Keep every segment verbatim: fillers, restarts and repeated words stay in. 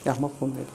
আমার ফোন দিয়ে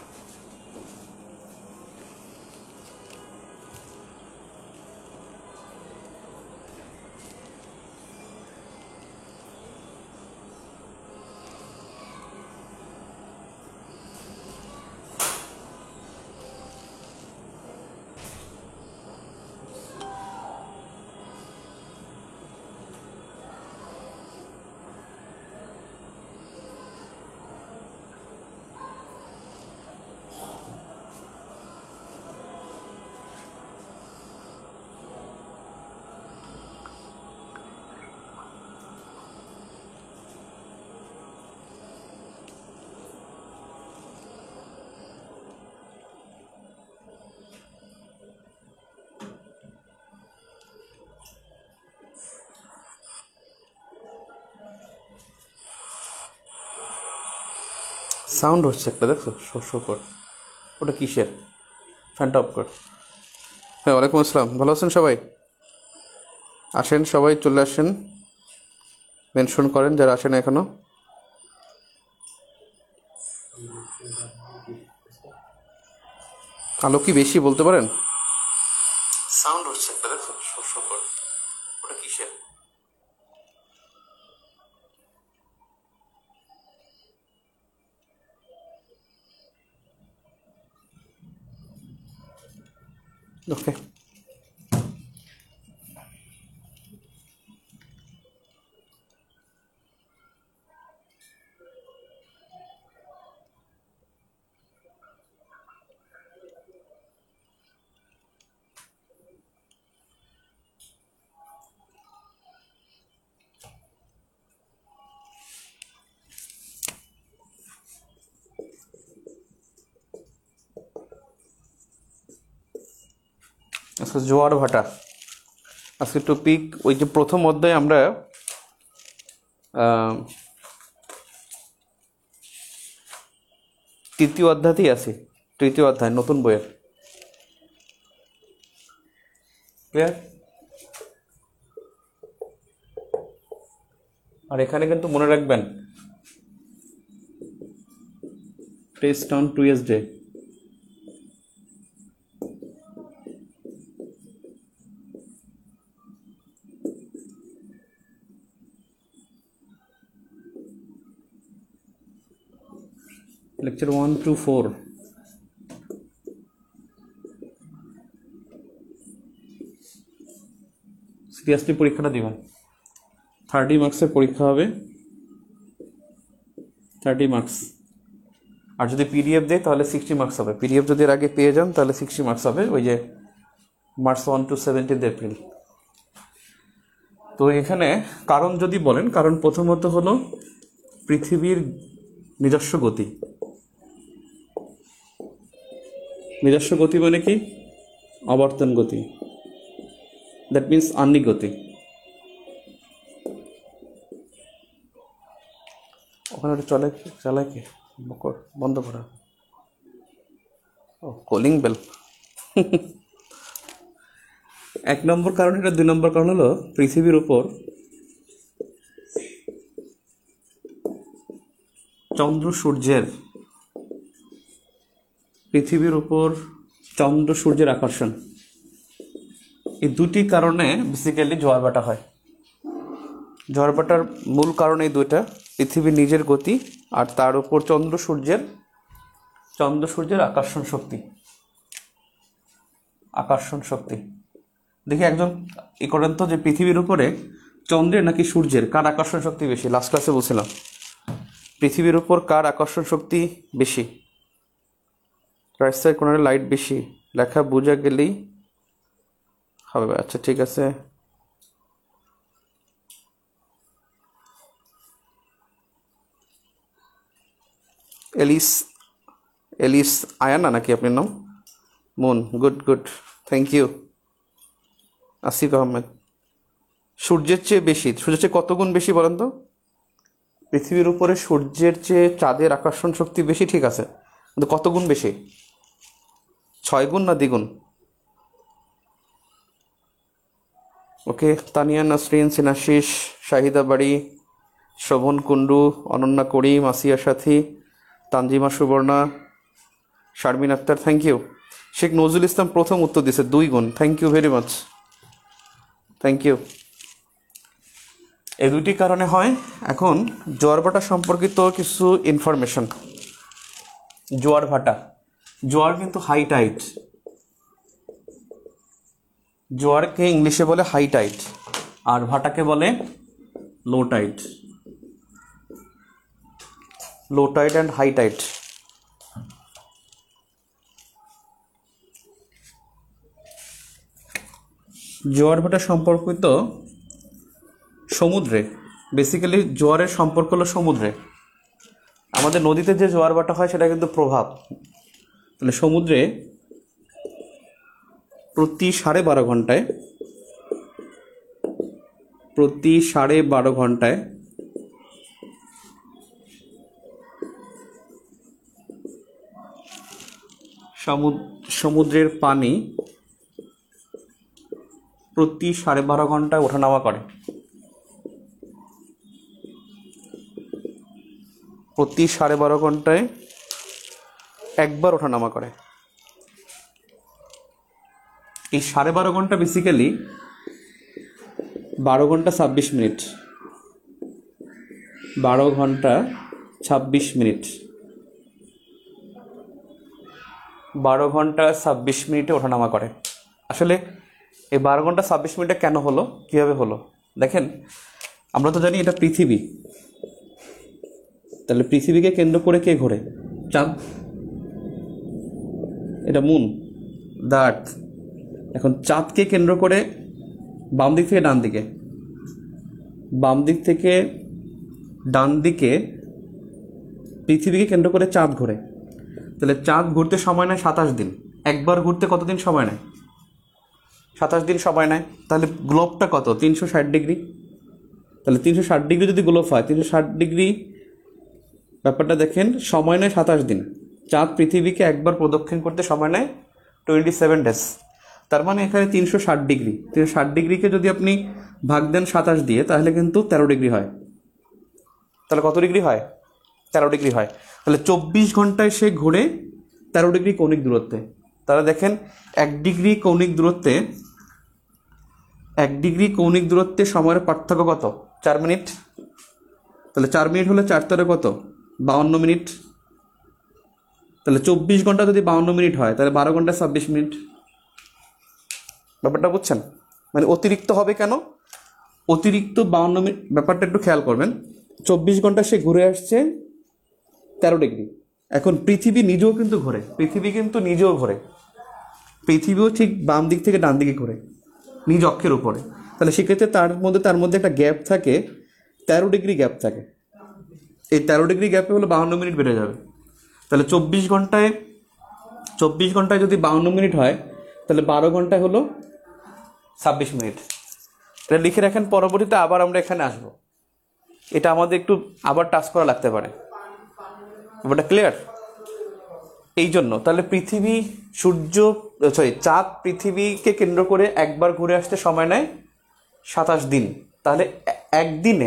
সাউন্ড হচ্ছে একটা, দেখছো শো শো কর। ওটা কিসের? ফ্যানটা অফ কর। হ্যাঁ, ওয়ালাইকুম আসসালাম। ভালো আছেন সবাই? আসেন সবাই, চলে আসেন, মেনশন করেন যারা আসেন এখনো। আলো কি বেশি বলতে পারেন? সাউন্ড হচ্ছে একটা, দেখছো শো শো কর। ওটা কিসের? ওকে, আজকে জোয়ার ভাটা। আজকে টপিক ওই যে প্রথম অধ্যায়ে আমরা তৃতীয় অধ্যায়তেই আছি। তৃতীয় অধ্যায় নতুন বইয়ের। ক্লিয়ার? আর এখানে কিন্তু মনে রাখবেন, test on Tuesday. Lecture one two four. Seriously পরীক্ষাটা দিবেন। থার্টি মার্কসের পরীক্ষা হবে, থার্টি মার্কস। আর যদি পিডিএফ দেয় তাহলে সিক্সটি মার্কস হবে। পিডিএফ যদি এর আগে পেয়ে যান তাহলে সিক্সটি মার্কস হবে, ওই যে March one to seventeenth April. তো এখানে কারণ যদি বলেন, কারণ প্রথমত হলো পৃথিবীর নিজস্ব গতি। নিজস্ব গতি মানে কি? আবর্তন গতি, দ্যাট মিনস আহ্নিক গতি। ওখানে ওটা চলে, চালায় কি বন্ধ করা? ও, কলিং বেল। এক নম্বর কারণ এটা। দুই নম্বর কারণ হলো পৃথিবীর উপর চন্দ্র সূর্যের পৃথিবীর উপর চন্দ্র সূর্যের আকর্ষণ। এই দুটি কারণে বেসিক্যালি জোয়ার ভাটা হয়। জোয়ার ভাটার মূল কারণ এই দুইটা, পৃথিবীর নিজের গতি আর তার উপর চন্দ্র সূর্যের চন্দ্র সূর্যের আকর্ষণ শক্তি। আকর্ষণ শক্তি দেখি একজন ই করেন তো, যে পৃথিবীর উপরে চন্দ্রের নাকি সূর্যের, কার আকর্ষণ শক্তি বেশি? লাস্ট ক্লাসে বলছিলাম পৃথিবীর উপর কার আকর্ষণ শক্তি বেশি। রাইট সাইড কোণের লাইট বেশি, লেখা বোঝা গেলেই হবে। আচ্ছা ঠিক আছে। এলিস এলিস আয়ানা নাকি আপনার নাম? Moon, good good, thank you. Asif Ahmed. সূর্যের চেয়ে বেশি, সূর্যের চেয়ে কত গুণ বেশি বলেন তো? পৃথিবীর উপরে সূর্যের চেয়ে চাঁদের আকর্ষণ শক্তি বেশি, ঠিক আছে, কিন্তু কত গুণ বেশি? ছয় গুণ না দ্বিগুণ? ওকে, তানিয়া নাসরিন, সিনাশিস, শাহিদা বাড়ি, শোভন কুন্ডু, অনন্যা করিম, আসিয়া সাথী, তানজিমা সুবর্ণা, শারমিন আক্তার, থ্যাংক ইউ। শেখ নজরুল ইসলাম প্রথম উত্তর দিছে দুই গুণ, thank you very much, thank you. এই দুইটি কারণে হয়। এখন জোয়ার ভাটা সম্পর্কিত কিছু ইনফরমেশন। জোয়ার ভাটা, জোয়ার কিন্তু হাই টাইড, জোয়ারকে ইংলিশে বলে হাই টাইড আর ভাটাকে বলে low tide, low tide and high tide. জোয়ার ভাটা সম্পর্কিত সমুদ্রে, বেসিক্যালি জোয়ারের সম্পর্ক হলো সমুদ্রে। আমাদের নদীতে যে জোয়ার ভাটা হয় সেটা কিন্তু প্রভাব। তাহলে সমুদ্রে প্রতি সাড়ে বারো ঘন্টায় প্রতি সাড়ে বারো ঘন্টায় সমুদ্রের পানি প্রতি সাড়ে বারো ঘন্টায় ওঠানামা করে। প্রতি সাড়ে বারো ঘন্টায় একবার ওঠানামা করে। এই সাড়ে বারো ঘন্টা বেসিক্যালি বারো ঘন্টা ছাব্বিশ মিনিট বারো ঘন্টা ছাব্বিশ মিনিট বারো ঘন্টা ছাব্বিশ মিনিটে ওঠানামা করে। আসলে এই বারো ঘন্টা ছাব্বিশ মিনিটে কেন হলো, কীভাবে হলো? দেখেন, আমরা তো জানি এটা পৃথিবী, তাহলে পৃথিবীকে কেন্দ্র করে কে ঘোরে? চাঁদ। এটা মুন, দ্য আর্থ। এখন চাঁদকে কেন্দ্র করে বাম দিক থেকে ডান দিকে বাম দিক থেকে ডান দিকে পৃথিবীকে কেন্দ্র করে চাঁদ ঘোরে। তাহলে চাঁদ ঘুরতে সময় নেয় সাতাশ দিন। একবার ঘুরতে কতদিন সময় নেয়? সাতাশ দিন সময় নেয়। তাহলে গ্লোবটা কত? তিনশো ষাট ডিগ্রি। তাহলে তিনশো ষাট ডিগ্রি যদি গ্লোব হয়, তিনশো ষাট ডিগ্রি ব্যাপারটা দেখেন, সময় নেয় সাতাশ দিন। চাঁদ পৃথিবীকে একবার প্রদক্ষিণ করতে সময় নেয় টোয়েন্টি সেভেন ডেজ। তার মানে এখানে তিনশো ষাট ডিগ্রি তিনশো ষাট ডিগ্রিকে যদি আপনি ভাগ দেন সাতাশ দিয়ে, তাহলে কিন্তু তেরো ডিগ্রি হয়। তাহলে কত ডিগ্রি হয়? তেরো ডিগ্রি হয়। তাহলে চব্বিশ ঘন্টায় সে ঘুরে তেরো ডিগ্রি কৌণিক দূরত্বে। তাহলে দেখেন, এক ডিগ্রি কৌণিক দূরত্বে এক ডিগ্রি কৌণিক দূরত্বে সময়ের পার্থক্য কত? চার মিনিট। তাহলে চার মিনিট হলে চার তেরো কত? বাউন্ন মিনিট। তাহলে চব্বিশ ঘন্টা যদি বাউন্ন মিনিট হয়, তাহলে বারো ঘন্টা ছাব্বিশ মিনিট। ব্যাপারটা বুঝছেন? মানে অতিরিক্ত হবে কেন? অতিরিক্ত বাউন্ন মিনিট, ব্যাপারটা একটু খেয়াল করবেন। চব্বিশ ঘন্টা সে ঘুরে আসছে তেরো ডিগ্রি। এখন পৃথিবী নিজেও কিন্তু ঘোরে, পৃথিবী কিন্তু নিজেও ঘোরে পৃথিবীও ঠিক বাম দিক থেকে ডান দিকে ঘোরে, নিজ অক্ষের উপরে। তাহলে সেক্ষেত্রে তার মধ্যে তার মধ্যে একটা গ্যাপ থাকে, তেরো ডিগ্রি গ্যাপ থাকে। এই তেরো ডিগ্রি গ্যাপে হলো বাউন্ন মিনিট বেড়ে যাবে। তাহলে চব্বিশ ঘন্টায় চব্বিশ ঘন্টায় যদি বাউন্ন মিনিট হয়, তাহলে বারো ঘন্টায় হলো ছাব্বিশ মিনিট। এটা লিখে রাখেন, পরবর্তীতে আবার আমরা এখানে আসবো। এটা আমাদের একটু আবার টাচ করা লাগতে পারে। ব্যাপারটা ক্লিয়ার? এই জন্য তাহলে পৃথিবী সূর্য সরি চাঁদ পৃথিবীকে কেন্দ্র করে একবার ঘুরে আসতে সময় নেয় সাতাশ দিন। তাহলে একদিনে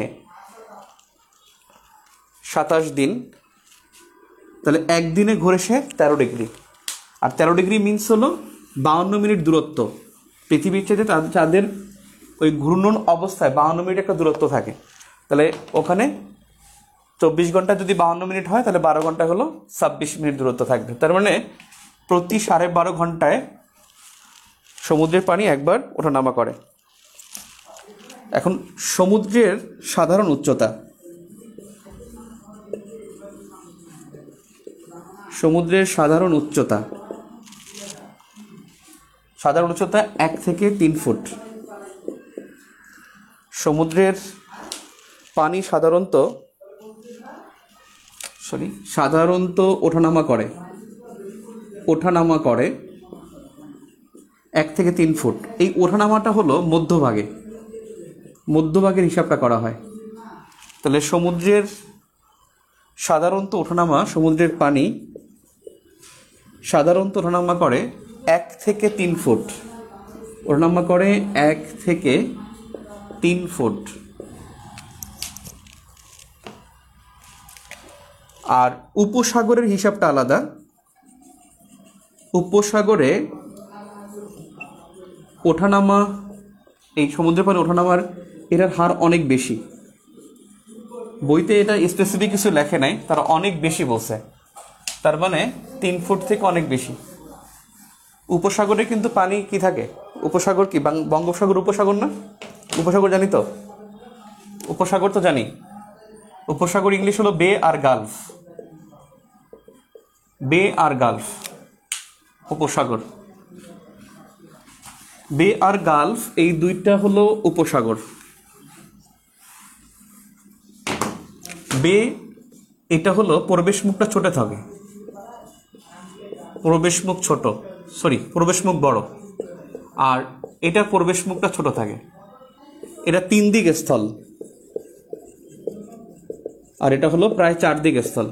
সাতাশ দিন, তাহলে একদিনে ঘুরে সে তেরো ডিগ্রি। আর তেরো ডিগ্রি মিনস হলো বাউন্ন মিনিট দূরত্ব। পৃথিবীর চাইতে চাঁদের ওই ঘূর্ণন অবস্থায় বাউন্ন মিনিট একটা দূরত্ব থাকে। তাহলে ওখানে চব্বিশ ঘন্টা যদি বাউন্ন মিনিট হয়, তাহলে বারো ঘন্টা হলো ছাব্বিশ মিনিট দূরত্ব থাকবে। তার মানে প্রতি সাড়ে বারো ঘন্টায় সমুদ্রের পানি একবার ওঠানামা করে। এখন সমুদ্রের সাধারণ উচ্চতা সমুদ্রের সাধারণ উচ্চতা সাধারণ উচ্চতা এক থেকে তিন ফুট। সমুদ্রের পানি সাধারণত সরি সাধারণত ওঠানামা করে ওঠানামা করে এক থেকে তিন ফুট। এই ওঠানামাটা হলো মধ্যভাগে মধ্যভাগের হিসাবটা করা হয়। তাহলে সমুদ্রের সাধারণত ওঠানামা সমুদ্রের পানি সাধারণত ওঠানামা করে এক থেকে তিন ফুট ওঠানামা করে এক থেকে তিন ফুট। আর উপসাগরের হিসাবটা আলাদা। উপসাগরে ওঠানামা, এই সমুদ্রের পাড়ে ওঠানামার এটার হার অনেক বেশি। বইতে এটা স্পেসিফিক কিছু লেখে নাই, তারা অনেক বেশি বলছে, তার মানে তিন ফুট থেকে অনেক বেশি। উপসাগরে কিন্তু পানি কি থাকে, উপসাগর কি বঙ্গোপসাগর উপসাগর না? উপসাগর জানি তো, উপসাগর তো জানি। উপসাগর ইংলিশ হলো বে আর গালফ, বে আর গালফ উপসাগর। বে আর গালফ এই দুইটা হলো উপসাগর। বে এটা হলো প্রবেশ মুখটা ছোট থাকে, প্রবেশ মুখ ছোট, সরি প্রবেশ মুখ বড়, আর এটা প্রবেশ মুখটা ছোট থাকে। এটা তিন দিক স্থল, আর এটা হলো প্রায় চার দিক স্থল।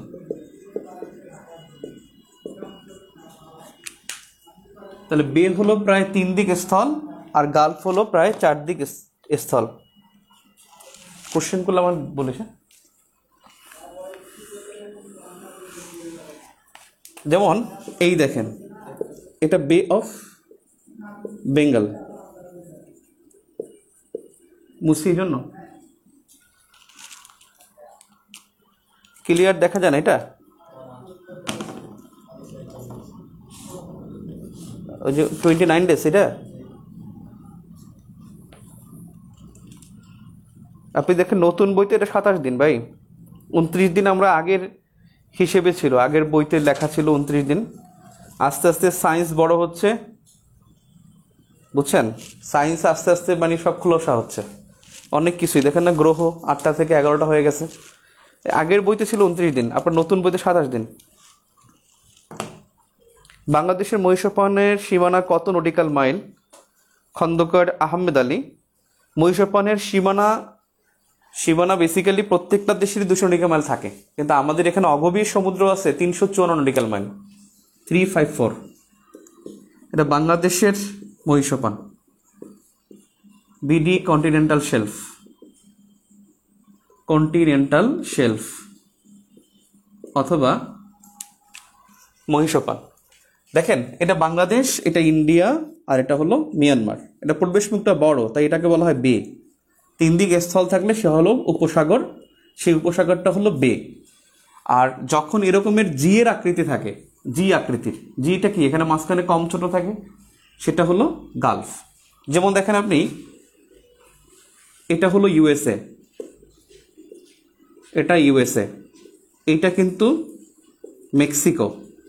তাহলে বে হলো প্রায় তিন দিক স্থল, আর গালফ হলো প্রায় চার দিক স্থল। কোশ্চেন করলে আমার বলেছে, যেমন এই দেখেন, এটা বে অফ বেঙ্গল, মুসির জন্য ক্লিয়ার দেখা যায় না এটা? ওই যে টোয়েন্টি নাইন ডেজ, এটা আপনি দেখেন নতুন বইতে এটা সাতাশ দিন ভাই, উনত্রিশ দিন আমরা আগের হিসেবে ছিল, আগের বইতে লেখা ছিল উনত্রিশ দিন। আস্তে আস্তে সায়েন্স বড় হচ্ছে, বুঝছেন? সায়েন্স আস্তে আস্তে মানে সব খোলসা হচ্ছে, অনেক কিছুই দেখেন না, গ্রহ আটটা থেকে এগারোটা হয়ে গেছে। আগের বইতে ছিল উনত্রিশ দিন, আপনার নতুন বইতে সাতাশ দিন। বাংলাদেশের মহিষাপনের সীমানা কত নটিক্যাল মাইল? খন্দকার আহমেদ আলী। মহিষাপনের সীমানা সীমানা বেসিক্যালি প্রত্যেকটা দেশেরই দুশো নটিক্যাল মাইল থাকে, কিন্তু আমাদের এখানে অগভীর সমুদ্র আছে তিনশো চুয়ান্ন nautical mile, three five four. এটা বাংলাদেশের মহিষাপন, BD continental shelf, continental shelf অথবা মহিষাপন। দেখেন এটা বাংলাদেশ, এটা ইন্ডিয়া, আর এটা হলো মিয়ানমার। এটা প্রবেশ মুখটা বড়, তাই এটাকে বলা হয় বে। তিন দিক স্থল থাকলে সে হলো উপসাগর, সেই উপসাগরটা হলো বে। আর যখন এরকমের জি এর আকৃতি থাকে, জি আকৃতির, জিটা কি এখানে মাঝখানে কম ছোট থাকে, সেটা হলো গালফ। যেমন দেখেন আপনি, এটা হলো ইউএসএ, এটা ইউএসএ, এটা কিন্তু মেক্সিকো,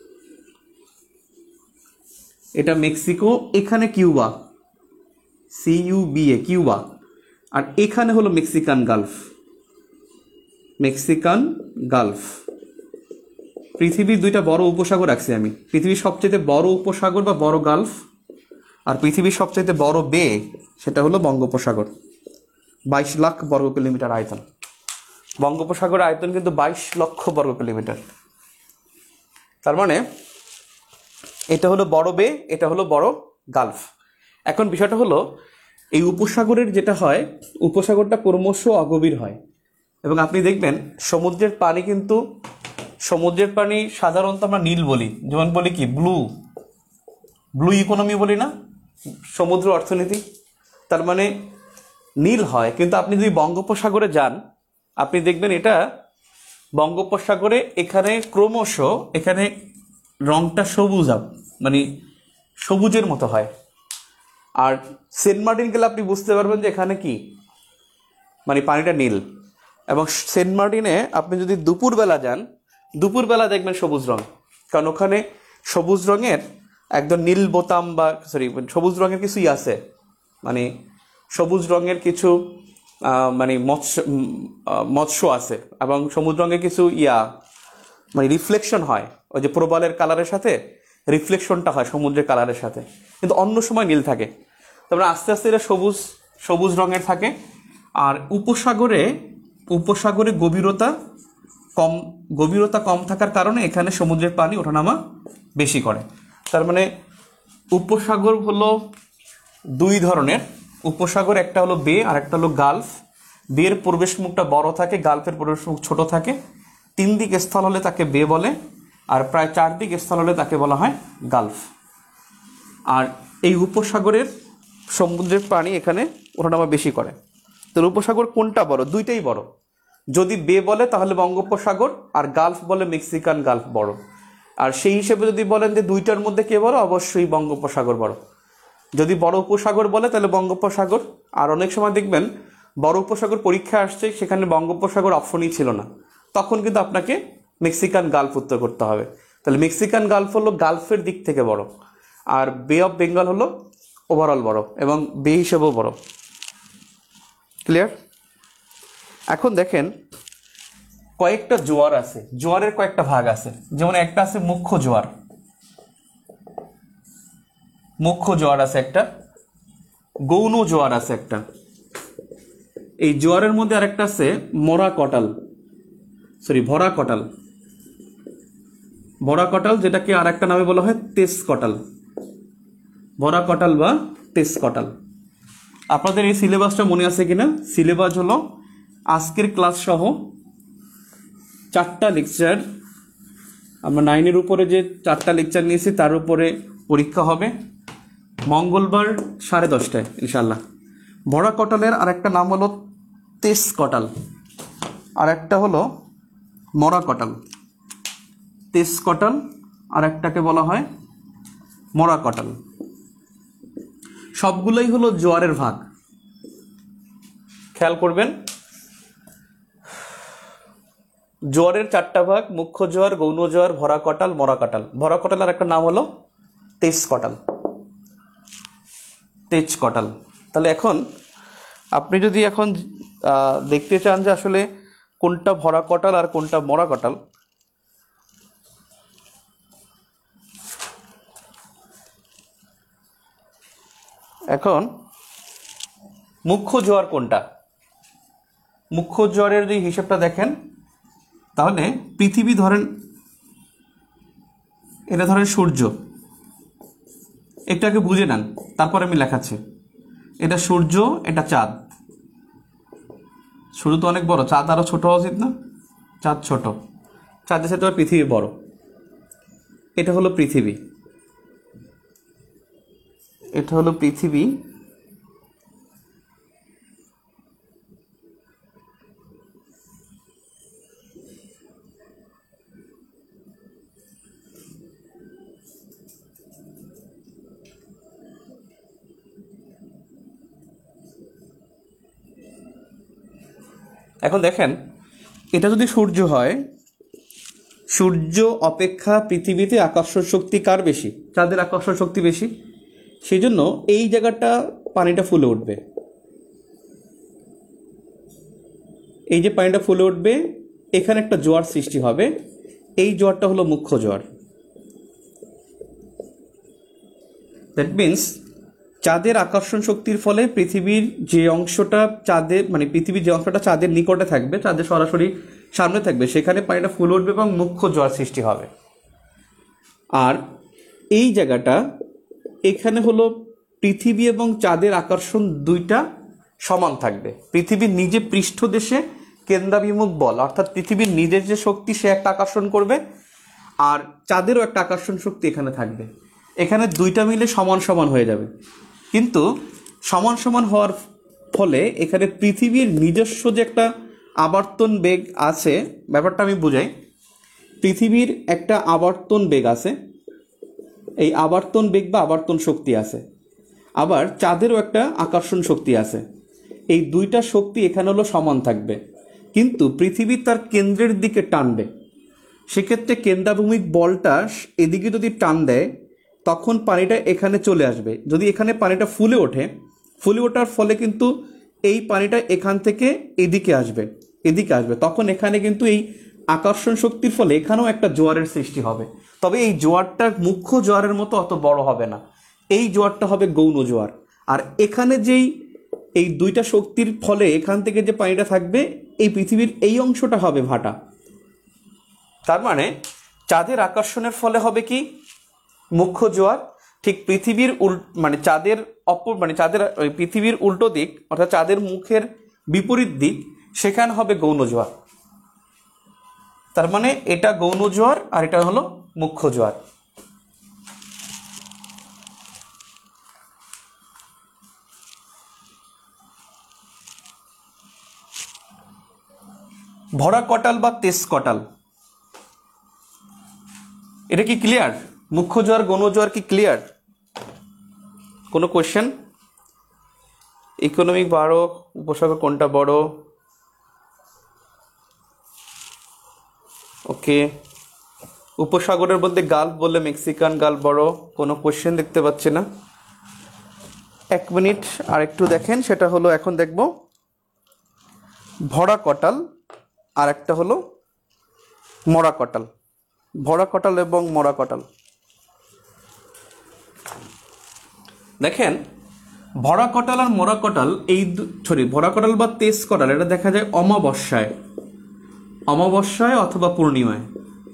এটা মেক্সিকো, এখানে কিউবা, সিইউবিএ কিউবা, আর এখানে হলো মেক্সিকান গালফ, মেক্সিকান গালফ। পৃথিবীর দুইটা বড় উপসাগর রাখছি আমি, পৃথিবীর সবচেয়ে বড় উপসাগর বা বড় গালফ, আর পৃথিবীর সবচেয়ে বড় বে, সেটা হলো বঙ্গোপসাগর, বাইশ লাখ বর্গ কিলোমিটার আয়তন। বঙ্গোপসাগরের আয়তন কিন্তু বাইশ লক্ষ বর্গ কিলোমিটার। তার মানে এটা হলো বড় বে, এটা হলো বড় গালফ। এখন বিষয়টা হলো, এই উপসাগরের যেটা হয়, উপসাগরটা ক্রমশ অগভীর হয়, এবং আপনি দেখবেন সমুদ্রের পানি কিন্তু, সমুদ্রের পানি সাধারণত আমরা নীল বলি, যেমন বলি কি ব্লু, ব্লু ইকোনমি বলি না, সমুদ্র অর্থনীতি, তার মানে নীল হয়। কিন্তু আপনি যদি বঙ্গোপসাগরে যান, আপনি দেখবেন এটা বঙ্গোপসাগরে এখানে ক্রমশ এখানে রংটা সবুজ, মানে সবুজের মতো হয়। আর সেন্ট মার্টিন গেলে আপনি বুঝতে পারবেন যে এখানে কি মানে পানিটা নীল। এবং সেন্ট মার্টিনে আপনি যদি দুপুরবেলা যান, দুপুরবেলা দেখবেন সবুজ রং, কারণ ওখানে সবুজ রঙের একদম নীল বোতাম বা সরি সবুজ রঙের কিছুই আছে, মানে সবুজ রঙের কিছু মানে মৎস্য মৎস্য আছে, এবং সবুজ রঙের কিছু ইয়া মানে রিফ্লেকশন হয়, ওই যে প্রবালের কালারের সাথে রিফ্লেকশনটা হয় সমুদ্রের কালারের সাথে, কিন্তু অন্য সময় নীল থাকে। তারপরে আস্তে আস্তে এটা সবুজ সবুজ রঙের থাকে। আর উপসাগরে উপসাগরে গভীরতা কম, গভীরতা কম থাকার কারণে এখানে সমুদ্রের পানি ওঠানামা বেশি করে। তার মানে উপসাগর হলো দুই ধরনের উপসাগর, একটা হলো বে আর একটা হলো গালফ। বের প্রবেশ মুখটা বড় থাকে, গালফের প্রবেশ মুখ ছোট থাকে। তিন দিক স্থল হলে তাকে বে বলে, আর প্রায় চার দিক স্থল হলে তাকে বলা হয় গালফ। আর এই উপসাগরের সমুদ্রের প্রাণী এখানে ওঠানামা বেশি করে। তো উপসাগর কোনটা বড়? দুইটাই বড়। যদি বে বলে তাহলে বঙ্গোপসাগর, আর গালফ বলে মেক্সিকান গালফ বড়। আর সেই হিসেবে যদি বলেন যে দুইটার মধ্যে কে বড়, অবশ্যই বঙ্গোপসাগর বড়। যদি বড় উপসাগর বলে তাহলে বঙ্গোপসাগর। আর অনেক সময় দেখবেন বড় উপসাগর পরীক্ষা আসছে, সেখানে বঙ্গোপসাগর অপশনই ছিল না, তখন কিন্তু আপনাকে মেক্সিকান গালফ উত্তর করতে হবে। তাহলে মেক্সিকান গালফ হলো গালফের দিক থেকে বড়, আর বে অফ বেঙ্গল হলো ওভারঅল বড় এবং বে হিসেবেও বড়। ক্লিয়ার? এখন দেখেন কয়েকটা জোয়ার আছে, জোয়ারের কয়েকটা ভাগ আছে। যেমন একটা আছে মুখ্য জোয়ার, মুখ্য জোয়ার আছে একটা, গৌণ জোয়ার আছে একটা। এই জোয়ারের মধ্যে আরেকটা আছে মরা কটাল, সরি ভরা কটাল, ভরা কটাল, যেটাকে আর একটা নামে বলা হয় তেজ কটাল, ভরা কটাল বা তেজ কটাল। আপনাদের এই সিলেবাসটা মনে আছে কিনা? সিলেবাস হলো আজকের ক্লাস সহ চারটা লেকচার, আমরা নাইনের উপরে যে চারটা লেকচার নিয়েছি তার উপরে পরীক্ষা হবে মঙ্গলবার সাড়ে দশটায় ইনশাল্লাহ। ভরা কটালের আর একটা নাম হলো তেজ কটাল, আর একটা হলো মরা কটাল। তেজ কটাল আর একটাকে বলা হয় মরা কটাল। সবগুলোই হলো জোয়ারের ভাগ। খেয়াল করবেন, জোয়ারের চারটা ভাগ: মুখ্য জোয়ার, গৌণ জোয়ার, ভরা কটাল, মরা কটাল। ভরা কটালের একটা নাম হলো তেজ কটাল, তেজ কটাল। তাহলে এখন আপনি যদি এখন দেখতে চান যে আসলে কোনটা ভরা কটাল আর কোনটা মরা কটাল, এখন মুখ্য জোয়ার কোনটা? মুখ্য জোয়ারের যদি হিসেবটা দেখেন তাহলে পৃথিবী ধরেন, এটা ধরেন সূর্য, একটু আগে বুঝে নেন তারপরে আমি লেখাচ্ছি। এটা সূর্য, এটা চাঁদ। সূর্য তো অনেক বড়, চাঁদ আরো ছোট হওয়া উচিত না? চাঁদ ছোট, চাঁদের সাথে পৃথিবী বড়। এটা হলো পৃথিবী, এটা হলো পৃথিবী। এখন দেখেন, এটা যদি সূর্য হয়, সূর্য অপেক্ষা পৃথিবীতে আকর্ষণ শক্তি কার বেশি? চাঁদের আকর্ষণ শক্তি বেশি। সেই জন্য এই জায়গাটা পানিটা ফুলে উঠবে, এই যে পানিটা ফুলে উঠবে, এখানে একটা জোয়ার সৃষ্টি হবে। এই জোয়ারটা হলো মুখ্য জোয়ার। দ্যাট মিনস চাঁদের আকর্ষণ শক্তির ফলে পৃথিবীর যে অংশটা চাঁদের, মানে পৃথিবীর যে অংশটা চাঁদের নিকটে থাকবে, চাঁদের সরাসরি সামনে থাকবে, সেখানে পানিটা ফুলে উঠবে এবং মুখ্য জোয়ার সৃষ্টি হবে। আর এই জায়গাটা এখানে হলো পৃথিবী এবং চাঁদের আকর্ষণ দুইটা সমান থাকবে। পৃথিবীর নিজে পৃষ্ঠদেশে কেন্দ্রাভিমুখ বল, অর্থাৎ পৃথিবীর নিজের যে শক্তি সে একটা আকর্ষণ করবে, আর চাঁদেরও একটা আকর্ষণ শক্তি এখানে থাকবে। এখানে দুইটা মিলে সমান সমান হয়ে যাবে। কিন্তু সমান সমান হওয়ার ফলে এখানে পৃথিবীর নিজস্ব যে একটা আবর্তন বেগ আছে, ব্যাপারটা আমি বুঝাই। পৃথিবীর একটা আবর্তন বেগ আছে, এই আবর্তন বেগ বা আবর্তন শক্তি আছে। আবার চাঁদেরও একটা আকর্ষণ শক্তি আছে। এই দুইটা শক্তি এখানে হলো সমান থাকবে, কিন্তু পৃথিবী তার কেন্দ্রের দিকে টানবে। সেক্ষেত্রে কেন্দ্রাভিমুখ বলটা এদিকে যদি টান দেয়, তখন পানিটা এখানে চলে আসবে। যদি এখানে পানিটা ফুলে ওঠে, ফুলে ওঠার ফলে কিন্তু এই পানিটা এখান থেকে এদিকে আসবে, এদিকে আসবে, তখন এখানে কিন্তু এই আকর্ষণ শক্তির ফলে এখানেও একটা জোয়ারের সৃষ্টি হবে। তবে এই জোয়ারটা মুখ্য জোয়ারের মতো অত বড় হবে না, এই জোয়ারটা হবে গৌণ জোয়ার। আর এখানে যেই এই দুইটা শক্তির ফলে এখান থেকে যে পানিটা থাকবে, এই পৃথিবীর এই অংশটা হবে ভাটা। তার মানে চাঁদের আকর্ষণের ফলে হবে কি? মুখ্য জোয়ার। ঠিক পৃথিবীর উল মানে চাঁদের অপর মানে চাঁদের ওই পৃথিবীর উল্টো দিক, অর্থাৎ চাঁদের মুখের বিপরীত দিক, সেখানে হবে গৌণ জোয়ার। তার মানে এটা গৌণ জোয়ার আর এটা হলো মুখ্য জোয়ার। ভরা কটাল বা তেজ কটাল, এটা কি ক্লিয়ার? মুখ্য জোয়ার গৌণ জোয়ার কি ক্লিয়ার? কোনো কোয়েশ্চেন? ইকোনমিক বড়, উপসাগর কোনটা বড়? ওকে, উপসাগরের বলতে গালফ বললে মেক্সিকান গালফ বড়। কোনো কোয়েশ্চেন দেখতে পাচ্ছি না। এক মিনিট আর একটু দেখেন, সেটা হলো এখন দেখব ভরা কটাল আর একটা হলো মরা কটাল। ভরা কটাল এবং মরা কটাল, দেখেন ভরা কটাল আর মরা কটাল এই সরি ভরা কটাল বা তেজ কটাল এটা দেখা যায় অমাবস্যায়, অমাবস্যায় অথবা পূর্ণিমায়।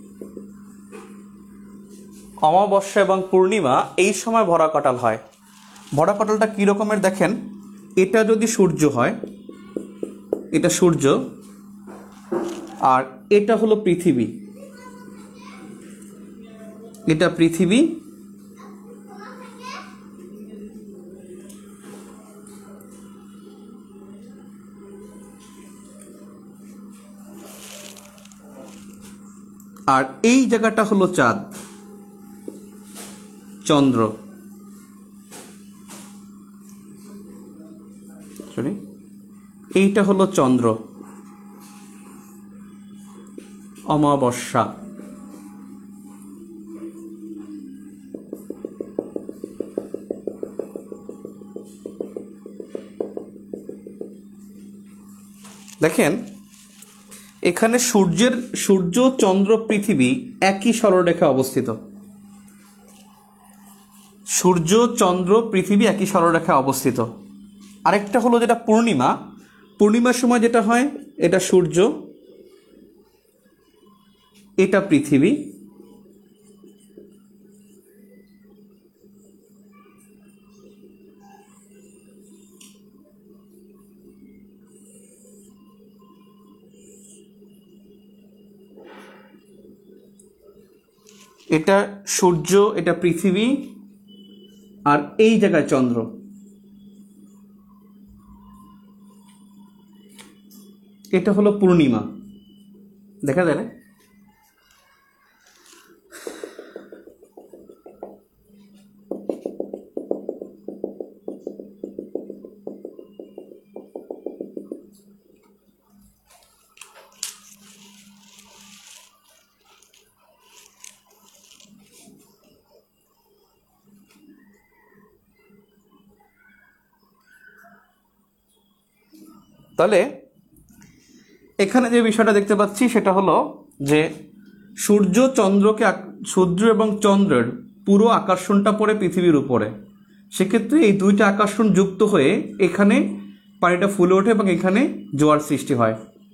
অমাবস্যা এবং পূর্ণিমা এই সময় ভরা কটাল হয়। ভরা কটালটা কী রকমের দেখেন, এটা যদি সূর্য হয়, এটা সূর্য আর এটা হলো পৃথিবী, এটা পৃথিবী আর এই জায়গাটা হলো চাঁদ, চন্দ্র। সরি, এইটা হলো চন্দ্র, অমাবস্যা। দেখেন এখানে সূর্যের সূর্য চন্দ্র পৃথিবী একই সরলরেখায় অবস্থিত। সূর্য চন্দ্র পৃথিবী একই সরলরেখায় অবস্থিত। আরেকটা হলো যেটা পূর্ণিমা, পূর্ণিমার সময় যেটা হয়, এটা সূর্য, এটা পৃথিবী, এটা সূর্য, এটা পৃথিবী আর এই জায়গায় চন্দ্র। এটা হলো পূর্ণিমা, দেখা যায় না? তাহলে এখানে যে বিষয়টা দেখতে পাচ্ছি সেটা হলো যে সূর্য চন্দ্রকে, সূর্য এবং চন্দ্রের পুরো আকর্ষণটা পড়ে পৃথিবীর উপরে। সেক্ষেত্রে এই দুইটা আকর্ষণ যুক্ত হয়ে এখানে পানিটা ফুলে ওঠে এবং এখানে জোয়ার সৃষ্টি হয়।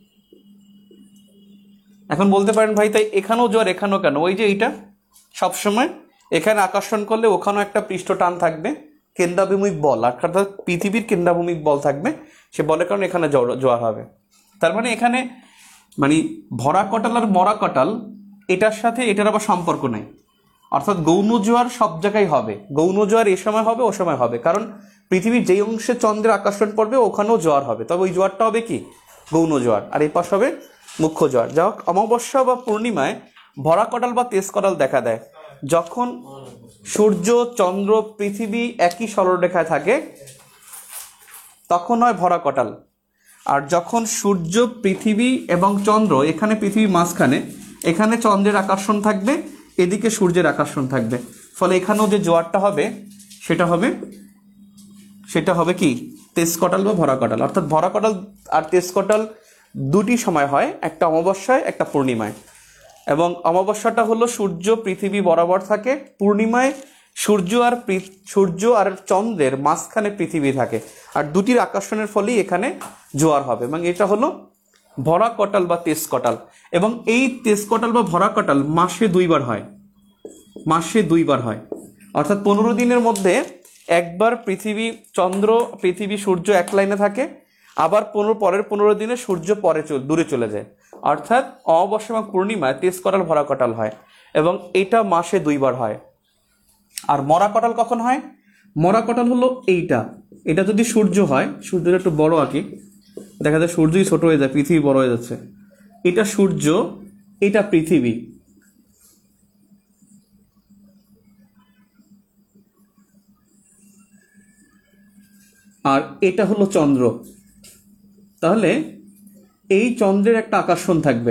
এখন বলতে পারেন ভাই তাই এখানেও জোয়ার এখানেও কেন? ওই যে এইটা সবসময় এখানে আকর্ষণ করলে ওখানেও একটা পৃষ্ঠ টান থাকবে, কেন্দ্রাভিমুখ বল, অর্থাৎ পৃথিবীর কেন্দ্রাভিমুখ বল থাকবে, সে বলের কারণে এখানে জোয়ার হবে। তার মানে এখানে মানে ভরা কটাল আর মরা কটাল এটার সাথে এটার আবার সম্পর্ক নেই। অর্থাৎ গৌণ জোয়ার সব জায়গায় হবে, গৌণ জোয়ার এ সময় হবে ও সময় হবে, কারণ পৃথিবীর যেই অংশে চন্দ্রের আকর্ষণ পড়বে ওখানেও জোয়ার হবে, তবে ওই জোয়ারটা হবে কি গৌণ জোয়ার, আর এই পাশ হবে মুখ্য জোয়ার। যা হোক, অমাবস্যা বা পূর্ণিমায় ভরা কটাল বা তেজ কটাল দেখা দেয় যখন সূর্য চন্দ্র পৃথিবী একই সরলরেখায় থাকে, তখন হয় ভরা কটাল। আর যখন সূর্য পৃথিবী এবং চন্দ্র, এখানে পৃথিবী মাঝখানে, এখানে চন্দ্রের আকর্ষণ থাকবে, এদিকে সূর্যের আকর্ষণ থাকবে, ফলে এখানেও যে জোয়ারটা হবে সেটা হবে সেটা হবে কি তেজ কটাল বা ভরা কটাল। অর্থাৎ ভরা কটাল আর তেজ কটাল দুটি সময় হয়, একটা অমাবস্যায় একটা পূর্ণিমায়। এবং অমাবস্যাটা হলো সূর্য পৃথিবী বরাবর থাকে, পূর্ণিমায় সূর্য আর সূর্য আর চন্দ্রের মাঝখানে পৃথিবী থাকে, আর দুটির আকর্ষণের ফলেই এখানে জোয়ার হবে। এবং এটা হলো ভরা কটাল বা তেজ কটাল। এবং এই তেজ কটাল বা ভরা কটাল মাসে দুইবার হয়, মাসে দুইবার হয়। অর্থাৎ পনেরো দিনের মধ্যে একবার পৃথিবী চন্দ্র পৃথিবী সূর্য এক লাইনে থাকে, আবার পনেরো পরের পনেরো দিনে সূর্য পরে দূরে চলে যায়। অর্থাৎ অমাবস্যা এবং পূর্ণিমায় তেজ কটাল ভরা কটাল হয় এবং এটা মাসে দুইবার হয়। আর মরা কটাল কখন হয়? মরা কটাল হলো এইটা, এটা যদি সূর্য হয়, সূর্যটা একটু বড় আঁকি, দেখা যায় সূর্যই ছোট হয়ে যায়, পৃথিবী বড় হয়ে যাচ্ছে। এটা সূর্য, এটা পৃথিবী, আর এটা হলো চন্দ্র। তাহলে এই চন্দ্রের একটা আকর্ষণ থাকবে,